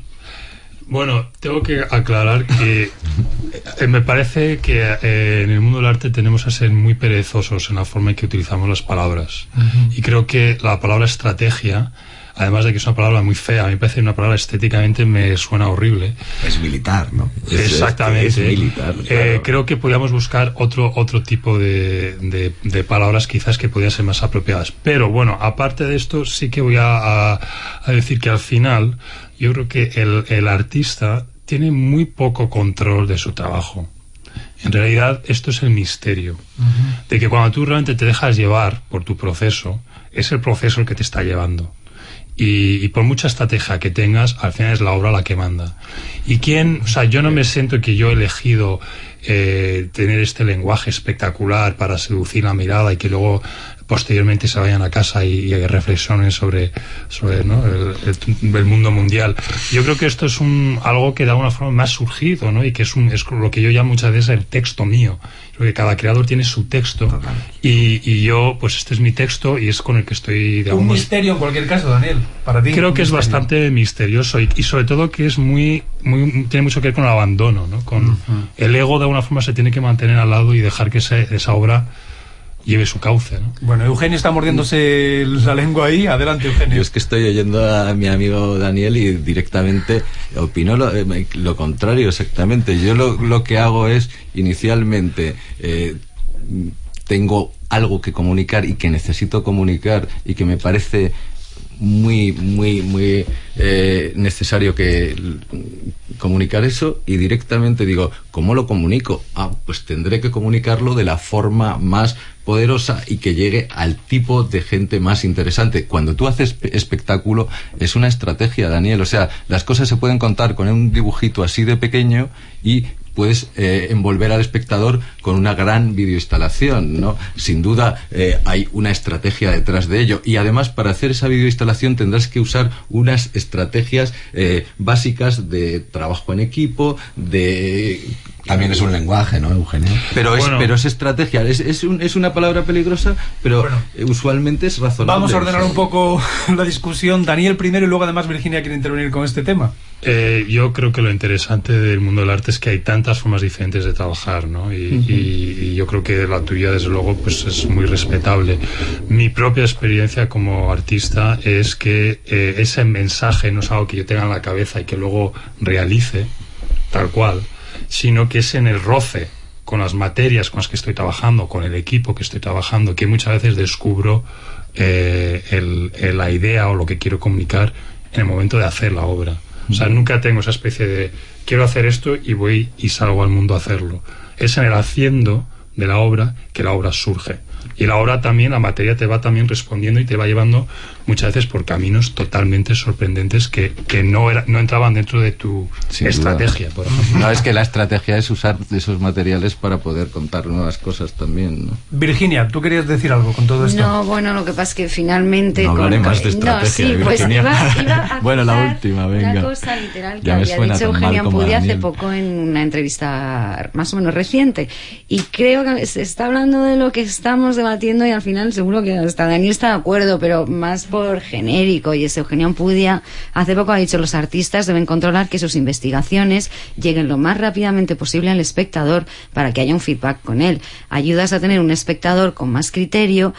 H: Bueno, tengo que aclarar que eh, me parece que eh, en el mundo del arte tenemos a ser muy perezosos en la forma en que utilizamos las palabras. Uh-huh. Y creo que la palabra estrategia, además de que es una palabra muy fea, a mí me parece una palabra estéticamente me suena horrible.
E: Es militar, ¿no?
H: Exactamente.
E: Es, es militar.
H: Eh,
E: claro.
H: Creo que podríamos buscar otro otro tipo de, de, de palabras quizás que podrían ser más apropiadas. Pero bueno, aparte de esto, sí que voy a, a, a decir que al final yo creo que el, el artista tiene muy poco control de su trabajo. En realidad, esto es el misterio. Uh-huh. De que cuando tú realmente te dejas llevar por tu proceso, es el proceso el que te está llevando. Y, y por mucha estrategia que tengas, al final es la obra la que manda. Y quién, o sea, yo no me siento que yo he elegido eh, tener este lenguaje espectacular para seducir la mirada y que luego posteriormente se vayan a casa y, y reflexionen sobre, sobre ¿no? el, el, el mundo mundial. Yo creo que esto es un algo que de alguna forma me ha surgido, ¿no? Y que es, un, es lo que yo llamo muchas veces el texto mío. Creo que cada creador tiene su texto y, y yo, pues este es mi texto y es con el que estoy...
C: Un misterio en cualquier caso, Daniel, para ti.
H: Creo que es
C: misterio.
H: bastante misterioso y, y sobre todo que es muy, muy tiene mucho que ver con el abandono, ¿no? Con uh-huh. el ego de alguna forma se tiene que mantener al lado y dejar que ese, esa obra lleve su cauce, ¿no?
C: Bueno, Eugenio está mordiéndose la lengua ahí. Adelante, Eugenio.
I: Yo es que estoy oyendo a mi amigo Daniel y directamente opino lo, lo contrario exactamente. Yo lo, lo que hago es, inicialmente, eh, tengo algo que comunicar y que necesito comunicar y que me parece muy, muy, muy eh, necesario que comunicar eso, y directamente digo, ¿cómo lo comunico? Ah, pues tendré que comunicarlo de la forma más poderosa y que llegue al tipo de gente más interesante. Cuando tú haces espectáculo es una estrategia, Daniel, o sea, las cosas se pueden contar con un dibujito así de pequeño y puedes eh, envolver al espectador con una gran videoinstalación, ¿no? Sin duda eh, hay una estrategia detrás de ello, y además para hacer esa videoinstalación tendrás que usar unas estrategias eh, básicas de trabajo en equipo, de...
E: También es un lenguaje, ¿no, Eugenio? Pero es,
H: bueno.
E: pero es estrategia, es, es, un, es una palabra peligrosa, pero bueno, usualmente es razonable.
C: Vamos a ordenar un poco la discusión. Daniel primero y luego además Virginia quiere intervenir con este tema.
H: Eh, yo creo que lo interesante del mundo del arte es que hay tantas formas diferentes de trabajar, ¿no? Y, uh-huh. y, y yo creo que la tuya, desde luego, pues es muy respetable. Mi propia experiencia como artista es que eh, ese mensaje no es algo que yo tenga en la cabeza y que luego realice tal cual, sino que es en el roce con las materias con las que estoy trabajando, con el equipo que estoy trabajando, que muchas veces descubro eh, el, el, la idea o lo que quiero comunicar en el momento de hacer la obra. O sea, nunca tengo esa especie de quiero hacer esto y voy y salgo al mundo a hacerlo. Es en el haciendo de la obra que la obra surge. Y la obra también, la materia te va también respondiendo y te va llevando muchas veces por caminos totalmente sorprendentes que, que no era, no entraban dentro de tu Sin estrategia, duda. Por ejemplo.
I: No, es que la estrategia es usar esos materiales para poder contar nuevas cosas también, ¿no?
C: Virginia, ¿tú querías decir algo con todo esto?
D: No, bueno, lo que pasa es que finalmente...
I: No hablaré
D: con...
I: más de estrategia,
D: no, sí, pues iba, iba a
I: bueno, la última, venga.
D: Una cosa literal que
I: ya
D: había dicho Eugenio Ampudia hace poco en una entrevista más o menos reciente. Y creo que se está hablando de lo que estamos debatiendo y al final seguro que hasta Daniel está de acuerdo, pero más por genérico. Y ese Eugenio Ampudia hace poco ha dicho: los artistas deben controlar que sus investigaciones lleguen lo más rápidamente posible al espectador para que haya un feedback con él. Ayudas a tener un espectador con más criterio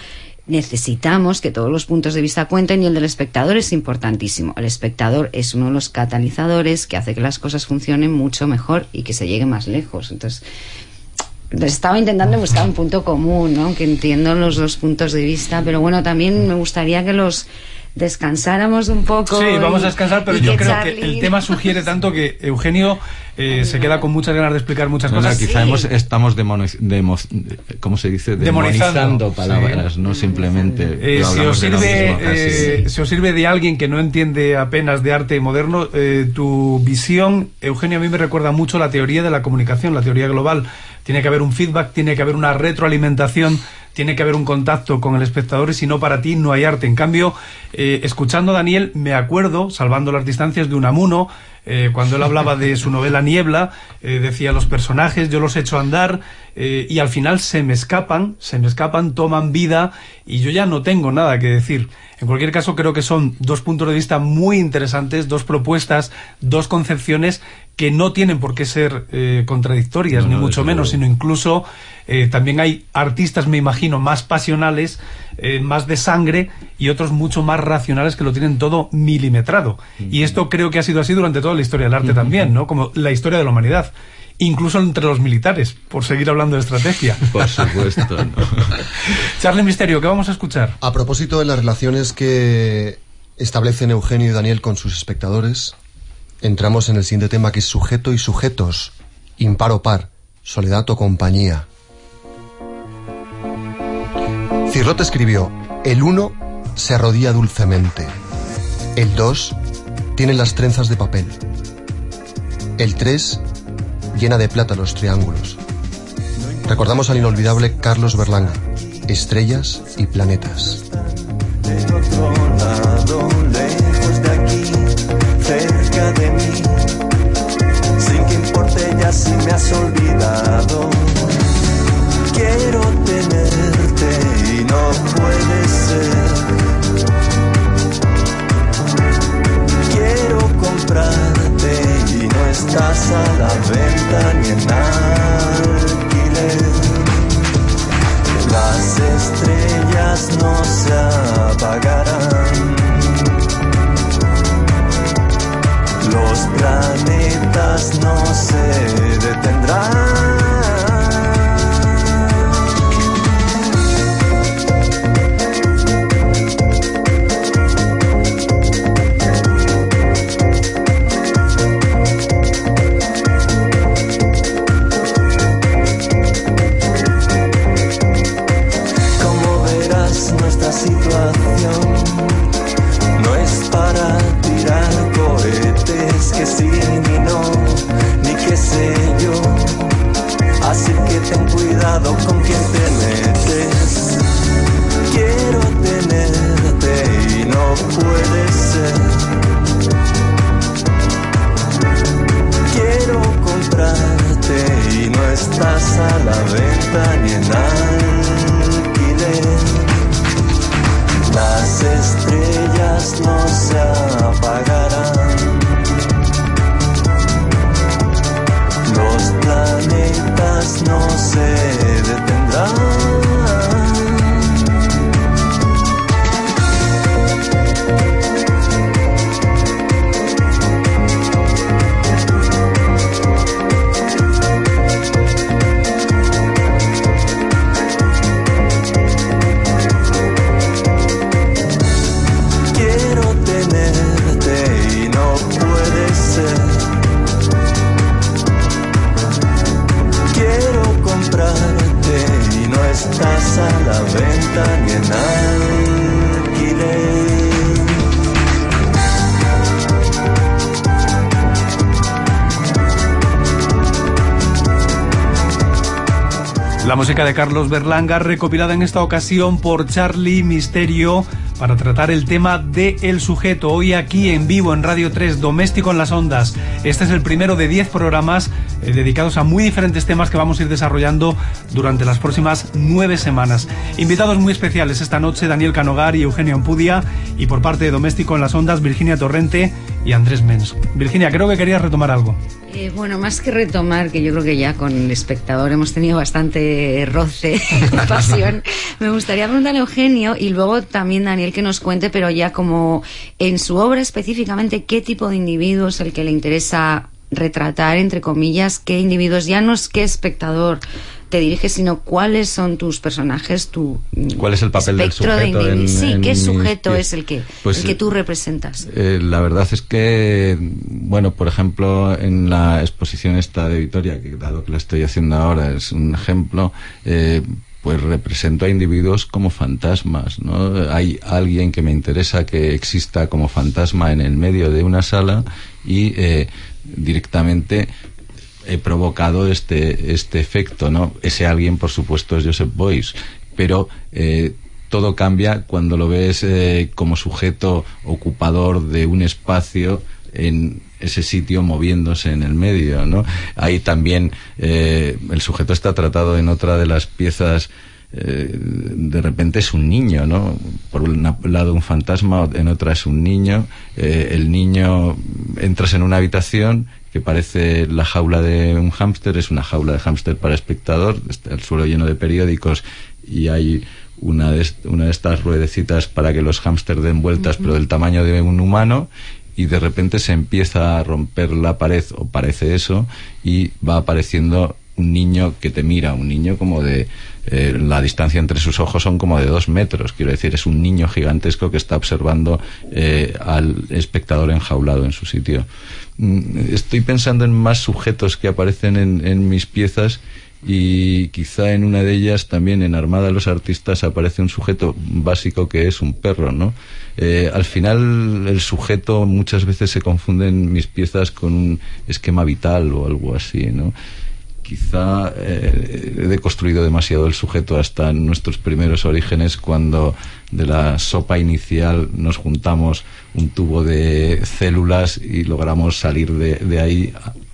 D: necesitamos que todos los puntos de vista cuenten, y el del espectador es importantísimo. El espectador es uno de los catalizadores que hace que las cosas funcionen mucho mejor y que se llegue más lejos. Entonces, estaba intentando buscar un punto común, ¿no? Que entiendo los dos puntos de vista, pero bueno, también me gustaría que los descansáramos un poco.
C: Sí, vamos
D: y,
C: a descansar, pero yo creo Charlie... que el tema sugiere tanto que Eugenio eh, se queda con muchas ganas de explicar muchas
I: no,
C: cosas.
I: No, quizá sí. hemos, estamos demoni demo, ¿cómo se dice?
C: demonizando,
I: demonizando palabras, sí. no simplemente.
C: Eh, si, os sirve, mismo, eh, si os sirve de alguien que no entiende apenas de arte moderno, eh, tu visión, Eugenio, a mí me recuerda mucho la teoría de la comunicación, la teoría global. Tiene que haber un feedback, tiene que haber una retroalimentación, tiene que haber un contacto con el espectador, y si no, para ti no hay arte. En cambio, eh, escuchando a Daniel, me acuerdo, salvando las distancias, de Unamuno, eh, cuando él hablaba de su novela Niebla, eh, decía: los personajes yo los echo a andar eh, y al final se me escapan, se me escapan, toman vida y yo ya no tengo nada que decir. En cualquier caso, creo que son dos puntos de vista muy interesantes, dos propuestas, dos concepciones que no tienen por qué ser eh, contradictorias, no, ni no, mucho menos, sino incluso eh, también hay artistas, me imagino, más pasionales, eh, más de sangre, y otros mucho más racionales que lo tienen todo milimetrado. Uh-huh. Y esto creo que ha sido así durante toda la historia del arte uh-huh. también, ¿no? Como la historia de la humanidad. Incluso entre los militares, por seguir hablando de estrategia.
I: Por supuesto, ¿no?
C: Charlie Misterio, ¿qué vamos a escuchar?
G: A propósito de las relaciones que establecen Eugenio y Daniel con sus espectadores, entramos en el siguiente tema, que es sujeto y sujetos, impar o par, soledad o compañía. Cirlot escribió: el uno se arrodilla dulcemente, el dos tiene las trenzas de papel, el tres llena de plata los triángulos. Recordamos al inolvidable Carlos Berlanga, Estrellas y planetas.
K: Del otro lado, lejos de aquí, cerca de mí, sin que importe ya si me has olvidado. Quiero tenerte y no puede ser. Quiero comprarte y no estás a la venta ni en alquiler. Las estrellas no se apagarán, los planetas no se detendrán. Situación no es para tirar cohetes, que sí ni no, ni qué sé yo. Así que ten cuidado con quien te metes. Quiero tenerte y no puede ser. Quiero comprarte y no estás a la venta ni en alquiler. Las estrellas no se apagarán, los planetas no se detendrán. Estás a la venta ni en alquiler.
C: La música de Carlos Berlanga, recopilada en esta ocasión por Charlie Misterio, para tratar el tema de El Sujeto, hoy aquí en vivo en Radio tres, Doméstico en las Ondas. Este es el primero de diez programas eh, dedicados a muy diferentes temas que vamos a ir desarrollando durante las próximas nueve semanas. Invitados muy especiales esta noche, Daniel Canogar y Eugenio Ampudia, y por parte de Doméstico en las Ondas, Virginia Torrente y Andrés Mens. Virginia, creo que querías retomar algo.
D: Eh, bueno, más que retomar, que yo creo que ya con el espectador hemos tenido bastante roce, pasión, me gustaría preguntarle a Eugenio y luego también Daniel que nos cuente, pero ya como en su obra específicamente, ¿qué tipo de individuo es el que le interesa retratar, entre comillas, qué individuos? Ya no es qué espectador te diriges, sino cuáles son tus personajes, tu
I: ¿cuál es el papel del sujeto
D: de en, sí,
I: en
D: qué sujeto
I: mis...
D: es el que
I: pues,
D: el que tú representas?
I: Eh, la verdad es que, bueno, por ejemplo, en la exposición esta de Vitoria, que dado que la estoy haciendo ahora es un ejemplo, eh, pues represento a individuos como fantasmas, ¿no? Hay alguien que me interesa que exista como fantasma en el medio de una sala y eh, directamente he provocado este este efecto, ¿no? Ese alguien, por supuesto, es Joseph Beuys, pero eh, todo cambia cuando lo ves eh, como sujeto ocupador de un espacio en ese sitio moviéndose en el medio, ¿no? Ahí también eh, el sujeto está tratado en otra de las piezas. Eh, de repente es un niño, ¿no? Por un lado un fantasma, en otra es un niño. Eh, el niño, entras en una habitación que parece la jaula de un hámster, es una jaula de hámster para espectador, está el suelo lleno de periódicos y hay una de, una de estas ruedecitas para que los hámsters den vueltas, uh-huh. pero del tamaño de un humano, y de repente se empieza a romper la pared, o parece eso, y va apareciendo un niño que te mira, un niño como de... Eh, la distancia entre sus ojos son como de dos metros, quiero decir, es un niño gigantesco que está observando eh, al espectador enjaulado en su sitio. Mm, estoy pensando en más sujetos que aparecen en, en mis piezas, y quizá en una de ellas también, en Armada de los Artistas, aparece un sujeto básico que es un perro, ¿no? Eh, al final el sujeto muchas veces se confunde en mis piezas con un esquema vital o algo así, ¿no? Quizá eh, he deconstruido demasiado el sujeto hasta en nuestros primeros orígenes, cuando de la sopa inicial nos juntamos un tubo de células y logramos salir de, de ahí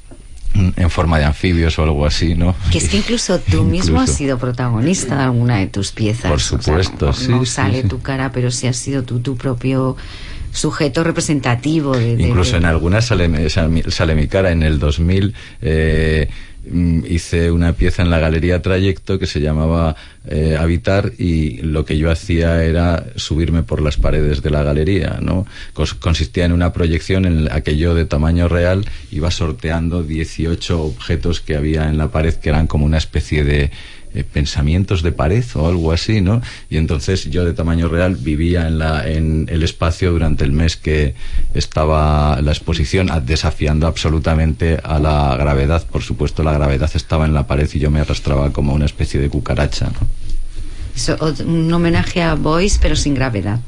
I: en forma de anfibios o algo así, ¿no?
D: Que es que incluso tú incluso. mismo has sido protagonista de alguna de tus piezas.
I: Por supuesto,
D: o sea,
I: sí.
D: No
I: sí,
D: sale
I: sí.
D: tu cara, pero sí has sido tú tu propio sujeto representativo. De, de,
I: incluso
D: de...
I: en algunas sale, sale, sale mi cara. En el dos mil... Eh, hice una pieza en la Galería Trayecto que se llamaba eh, Habitar, y lo que yo hacía era subirme por las paredes de la galería, ¿no? Cos- consistía en una proyección en la que yo, de tamaño real, iba sorteando dieciocho objetos que había en la pared, que eran como una especie de eh, pensamientos de pared o algo así, ¿no? Y entonces yo, de tamaño real, vivía en la en el espacio durante el mes que estaba la exposición, desafiando absolutamente a la gravedad. Por supuesto, la gravedad estaba en la pared y yo me arrastraba como una especie de cucaracha, ¿no?
D: Eso, un homenaje a Beuys, pero sin gravedad.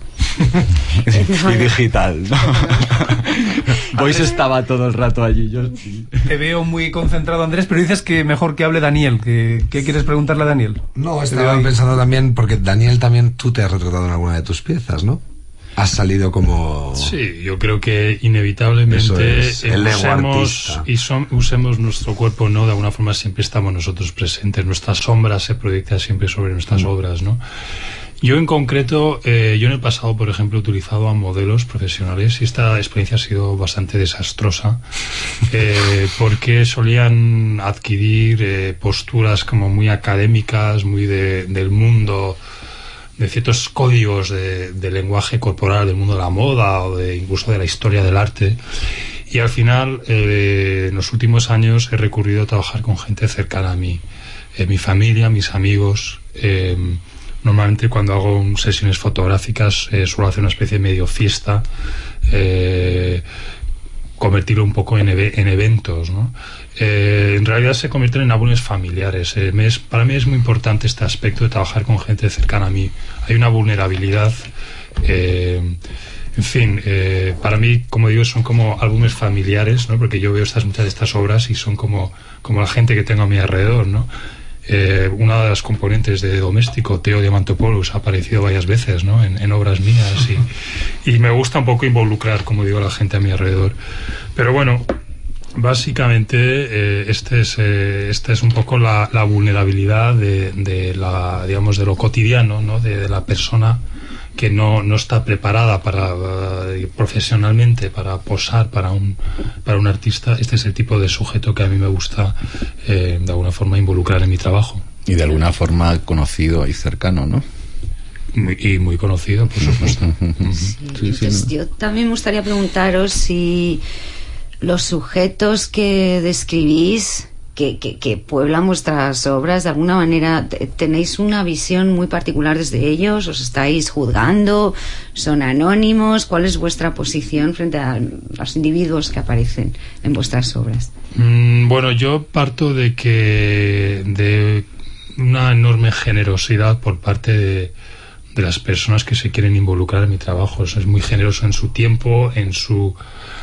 I: Y digital, ¿no? Beuys estaba todo el rato allí. Yo...
C: Te veo muy concentrado, Andrés, pero dices que mejor que hable Daniel. ¿Qué, qué quieres preguntarle a Daniel?
E: No, estaba pensando también, porque Daniel, también tú te has retratado en alguna de tus piezas, ¿no? Has salido como...
H: Sí, yo creo que inevitablemente
E: es, el
H: usemos, y son, usemos nuestro cuerpo, ¿no? De alguna forma siempre estamos nosotros presentes, nuestra sombra se proyecta siempre sobre nuestras mm. obras, ¿no? Yo en concreto, eh, yo en el pasado, por ejemplo, he utilizado a modelos profesionales, y esta experiencia ha sido bastante desastrosa, eh, porque solían adquirir eh, posturas como muy académicas, muy de, del mundo, de ciertos códigos de, de lenguaje corporal del mundo de la moda o de incluso de la historia del arte, y al final eh, en los últimos años he recurrido a trabajar con gente cercana a mí, eh, mi familia, mis amigos. eh, normalmente cuando hago sesiones fotográficas eh, suelo hacer una especie de medio fiesta, eh, convertirlo un poco en, ev- en eventos, ¿no? Eh, en realidad se convierten en álbumes familiares. Eh, me es, para mí es muy importante este aspecto de trabajar con gente cercana a mí. Hay una vulnerabilidad, eh, en fin, eh, para mí, como digo, son como álbumes familiares, ¿no? Porque yo veo estas, muchas de estas obras y son como, como la gente que tengo a mi alrededor, ¿no? Eh, una de las componentes de Doméstico, Theo Diamantopoulos, ha aparecido varias veces, ¿no? en, en obras mías, y, y me gusta un poco involucrar, como digo, a la gente a mi alrededor. Pero bueno, básicamente eh, este es eh, esta es un poco la, la vulnerabilidad de, de la, digamos, de lo cotidiano, ¿no? de, de la persona que no, no está preparada para uh, profesionalmente para posar para un, para un artista, este es el tipo de sujeto que a mí me gusta eh, de alguna forma involucrar en mi trabajo.
I: Y de alguna forma conocido y cercano, ¿no?
H: Muy, y muy conocido, por supuesto.
D: Sí, sí, sí, no. Yo también me gustaría preguntaros si los sujetos que describís, que, que, que pueblan vuestras obras, de alguna manera tenéis una visión muy particular desde ellos, os estáis juzgando, son anónimos, ¿cuál es vuestra posición frente a los individuos que aparecen en vuestras obras?
H: Mm, bueno, yo parto de que de una enorme generosidad por parte de, de las personas que se quieren involucrar en mi trabajo. O sea, es muy generoso en su tiempo, en su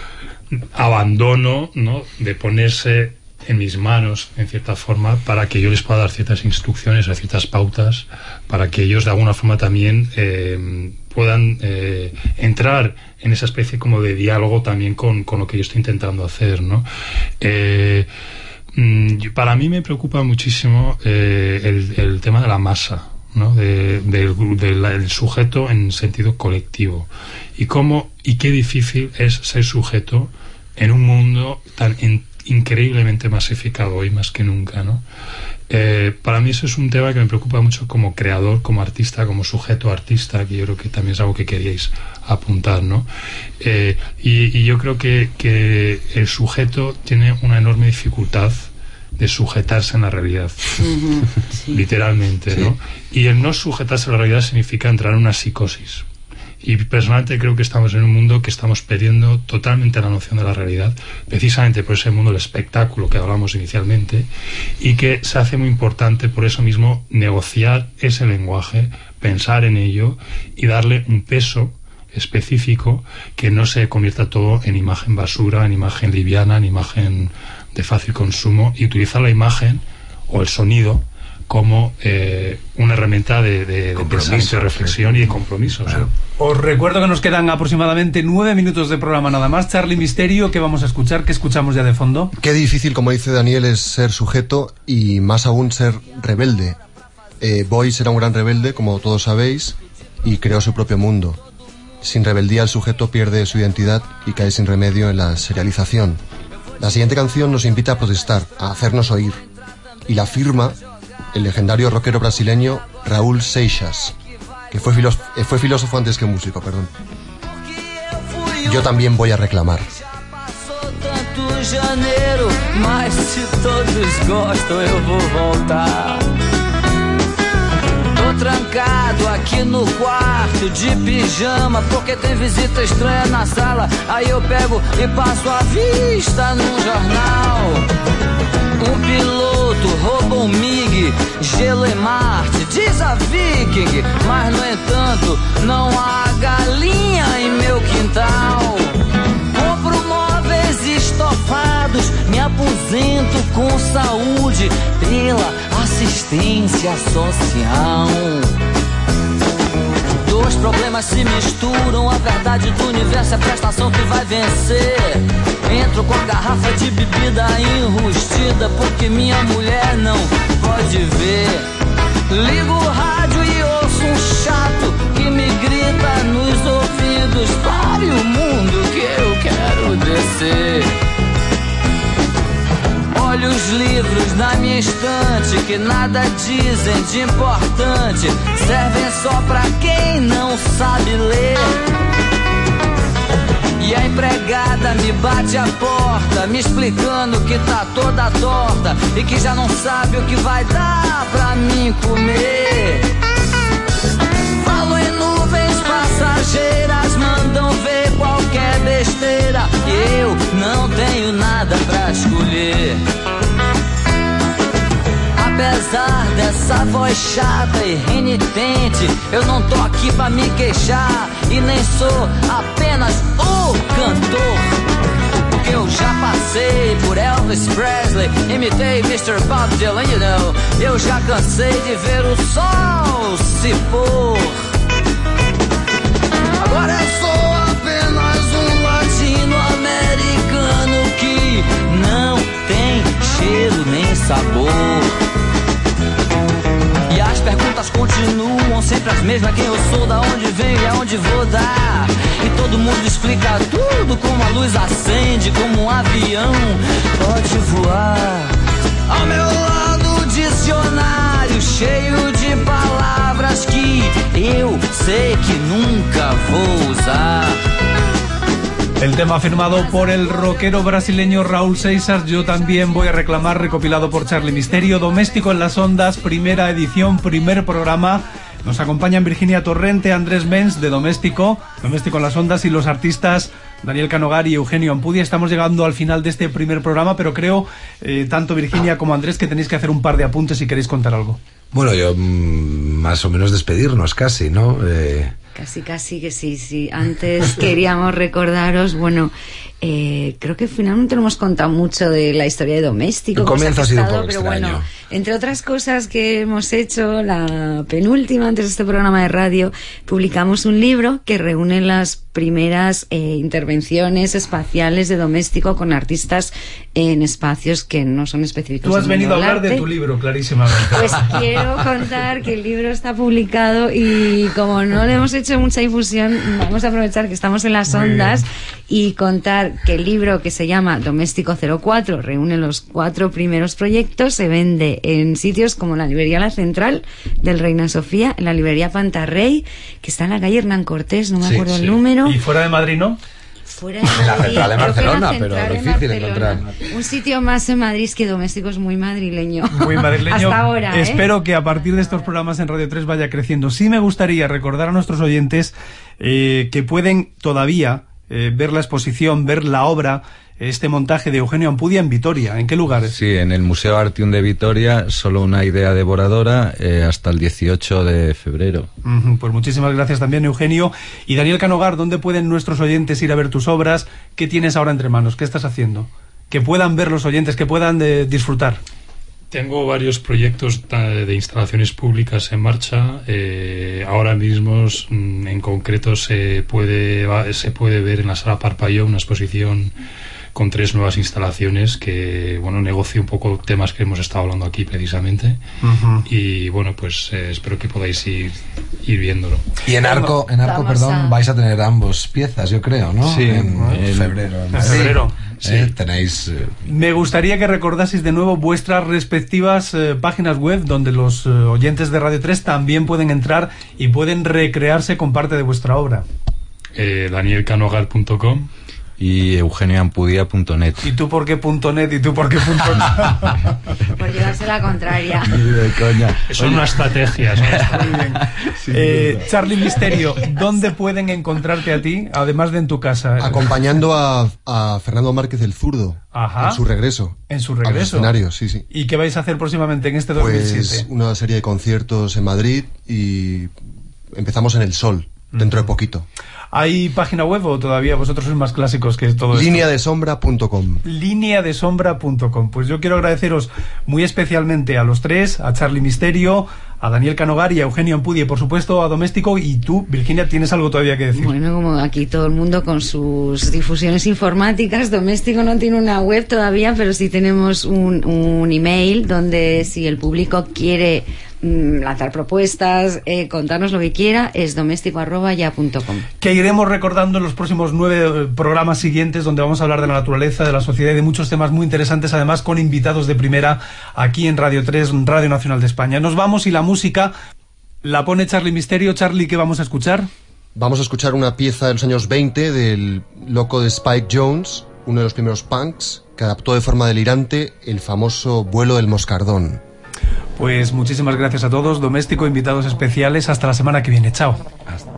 H: abandono, ¿no?, de ponerse en mis manos, en cierta forma, para que yo les pueda dar ciertas instrucciones, a ciertas pautas, para que ellos de alguna forma también eh, puedan eh, entrar en esa especie como de diálogo también con, con lo que yo estoy intentando hacer, ¿no? Eh, para mí me preocupa muchísimo eh, el, el tema de la masa, ¿no?, de, de, de la, del sujeto en sentido colectivo, y cómo y qué difícil es ser sujeto en un mundo tan in, increíblemente masificado hoy más que nunca, ¿no? Eh, para mí eso es un tema que me preocupa mucho como creador, como artista, como sujeto artista, que yo creo que también es algo que queríais apuntar, ¿no? Eh, y, y yo creo que, que el sujeto tiene una enorme dificultad de sujetarse en la realidad, uh-huh, sí. literalmente, sí. ¿no? Y el no sujetarse a la realidad significa entrar en una psicosis. Y personalmente creo que estamos en un mundo que estamos perdiendo totalmente la noción de la realidad, precisamente por ese mundo del espectáculo que hablamos inicialmente, y que se hace muy importante por eso mismo negociar ese lenguaje, pensar en ello y darle un peso específico, que no se convierta todo en imagen basura, en imagen liviana, en imagen de fácil consumo, y utilizar la imagen o el sonido como eh, una herramienta de, de, de pensamiento, de reflexión, sí, y de compromiso. Claro. ¿Sí?
C: Os recuerdo que nos quedan aproximadamente nueve minutos de programa nada más. Charly Misterio, ¿qué vamos a escuchar? ¿Qué escuchamos ya de fondo?
G: Qué difícil, como dice Daniel, es ser sujeto y más aún ser rebelde. Eh, Boyce era un gran rebelde, como todos sabéis, y creó su propio mundo. Sin rebeldía el sujeto pierde su identidad y cae sin remedio en la serialización. La siguiente canción nos invita a protestar, a hacernos oír, y la firma el legendario rockero brasileño Raúl Seixas, que fue, filós- fue filósofo antes que músico, perdón. Yo también voy a reclamar.
K: Janeiro, mas se todos gostam eu vou voltar. Tô trancado aqui no quarto de pijama porque tem visita estranha na sala. Aí eu pego e passo a vista num jornal. Um piloto rouba um MiG, gelo em Marte, diz a Viking, mas no entanto não há galinha em meu quintal. Compro móveis estofados, me aposento com saúde pela assistência social. Dois problemas se misturam, a verdade do universo é a prestação que vai vencer. Entro com a garrafa de bebida enrustida porque minha mulher não pode ver. Ligo o rádio e ouço um chato que me grita nos ouvidos: pare o mundo que eu quero descer. Olho os livros na minha estante que nada dizem de importante, servem só pra quem não sabe ler. E a empregada me bate a porta, me explicando que tá toda torta e que já não sabe o que vai dar pra mim comer. Falo em nuvens passageiras, mandam ver qualquer besteira e eu não tenho nada pra escolher. Apesar dessa voz chata e renitente, eu não tô aqui pra me queixar e nem sou apenas o cantor. Porque eu já passei por Elvis Presley, imitei mister Bob Dylan, you know. Eu já cansei de ver o sol se pôr. Agora eu sou apenas um latino-americano que não tem cheiro nem sabor. E as perguntas continuam sempre as mesmas: quem eu sou, da onde venho e
L: onde vou dar. E todo mundo explica tudo, como a luz acende, como um avião pode voar. Ao meu lado, dicionário cheio de palavras que eu sei que nunca vou usar.
C: El tema firmado por el rockero brasileño Raúl Seixas, Yo también voy a reclamar, recopilado por Charly Misterio, Doméstico en las ondas, primera edición, primer programa. Nos acompañan Virginia Torrente, Andrés Mens de Doméstico, Doméstico en las ondas, y los artistas Daniel Canogar y Eugenio Ampudia. Estamos llegando al final de este primer programa, pero creo, eh, tanto Virginia como Andrés, que tenéis que hacer un par de apuntes si queréis contar algo.
E: Bueno, yo mmm, más o menos despedirnos casi, ¿no? Eh...
D: Casi, casi que sí, sí. Antes queríamos recordaros, bueno, eh, creo que finalmente no hemos contado mucho de la historia de Doméstico.
E: El comienzo ha sido un poco
D: pero
E: extraño.
D: Bueno, entre otras cosas que hemos hecho, la penúltima, antes de este programa de radio, publicamos un libro que reúne las primeras eh, intervenciones espaciales de Doméstico con artistas en espacios que no son específicos.
C: Tú has venido a hablar
D: arte.
C: de tu libro, clarísimamente.
D: Pues quiero contar que el libro está publicado y como no le hemos hecho mucha difusión, vamos a aprovechar que estamos en las
C: Muy
D: ondas
C: bien.
D: y contar que el libro, que se llama Doméstico cero cuatro, reúne los cuatro primeros proyectos, se vende en sitios como la librería La Central del Reina Sofía, en la librería Pantarrey, que está en la calle Hernán Cortés, no me
E: Sí,
D: acuerdo
E: sí.
D: el número.
C: ¿Y fuera de Madrid no?
D: Fuera de
E: En la
D: Madrid,
E: Central de
D: creo que en la
E: Barcelona,
D: Central
E: pero
D: de
E: difícil
D: Barcelona.
E: encontrar.
D: Un sitio más en Madrid, que Doméstico es muy madrileño.
C: Muy madrileño.
D: Hasta ahora, ¿eh?
C: Espero que a partir de estos programas en Radio tres vaya creciendo. Sí me gustaría recordar a nuestros oyentes eh, que pueden todavía eh, ver la exposición, ver la obra, este montaje de Eugenio Ampudia en Vitoria. ¿En qué lugares?
I: Sí, en el Museo Artium de Vitoria, solo una idea devoradora, eh, hasta el dieciocho de febrero.
C: Uh-huh, pues muchísimas gracias también, Eugenio. Y Daniel Canogar, ¿dónde pueden nuestros oyentes ir a ver tus obras? ¿Qué tienes ahora entre manos? ¿Qué estás haciendo? Que puedan ver los oyentes, que puedan eh, disfrutar.
H: Tengo varios proyectos de instalaciones públicas en marcha. Eh, ahora mismo, en concreto, se puede, se puede ver en la Sala Parpalló una exposición con tres nuevas instalaciones que, bueno, negocio un poco temas que hemos estado hablando aquí precisamente. Uh-huh. Y bueno, pues eh, espero que podáis ir, ir viéndolo.
E: Y en Arco, en Arco,
D: Vamos
E: perdón,
D: a...
E: vais a tener ambas piezas, yo creo, ¿no?
I: Sí,
E: en,
I: en
E: febrero. En
C: En febrero.
E: Sí. Eh, tenéis... Eh...
C: Me gustaría que recordaseis de nuevo vuestras respectivas eh, páginas web, donde los eh, oyentes de Radio tres también pueden entrar y pueden recrearse con parte de vuestra obra.
H: Eh, daniel canogar punto com
I: y eugenio ampudia punto net.
C: ¿Y tú por qué punto net y tú por qué punto net?
D: Por llevarse la contraria.
E: de coña.
H: Son una estrategia. Son una
C: Muy bien. Eh, Charly Misterio, ¿dónde pueden encontrarte a ti, además de en tu casa?
G: Acompañando a, a Fernando Márquez el Zurdo.
C: Ajá.
G: En su regreso.
C: En su
G: A los
C: regreso.
G: escenarios, sí, sí.
C: ¿Y qué vais a hacer próximamente en este dos mil siete?
G: Pues una serie de conciertos en Madrid y empezamos en El Sol, dentro de poquito.
C: ¿Hay página web o todavía vosotros sois más clásicos que todo esto?
G: línea de sombra punto com.
C: línea de sombra punto com. Pues yo quiero agradeceros muy especialmente a los tres, a Charly Misterio, a Daniel Canogar y a Eugenio Ampudia, y por supuesto a Doméstico. Y tú, Virginia, ¿tienes algo todavía que decir?
D: Bueno, como aquí todo el mundo con sus difusiones informáticas, Doméstico no tiene una web todavía, pero sí tenemos un, un email donde, si el público quiere mmm, lanzar propuestas, eh, contarnos lo que quiera, es doméstico arroba ya punto com.
C: Que iremos recordando en los próximos nueve eh, programas siguientes, donde vamos a hablar de la naturaleza, de la sociedad y de muchos temas muy interesantes, además con invitados de primera aquí en Radio tres, Radio Nacional de España. Nos vamos y la música la pone Charly Misterio. Charly, ¿qué vamos a escuchar?
G: Vamos a escuchar una pieza de los años veinte del loco de Spike Jones, uno de los primeros punks, que adaptó de forma delirante el famoso Vuelo del Moscardón.
C: Pues muchísimas gracias a todos, Doméstico, invitados especiales. Hasta la semana que viene. Chao.
G: Hasta.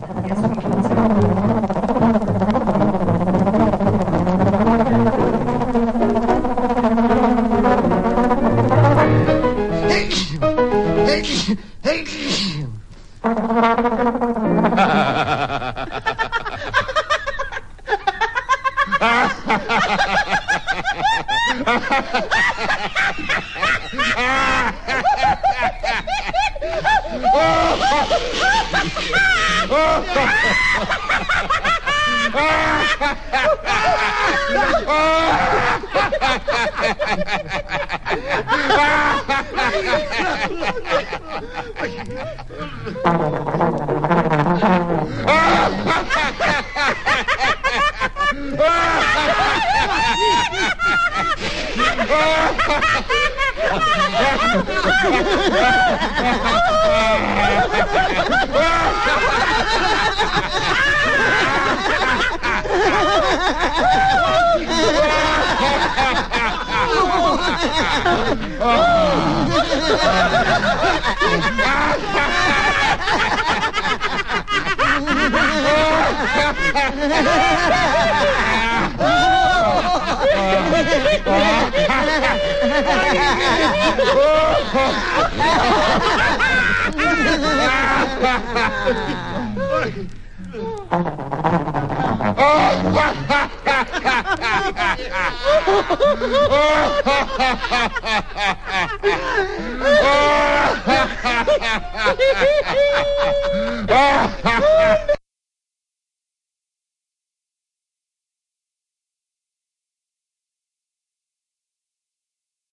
M: Ah! Oh,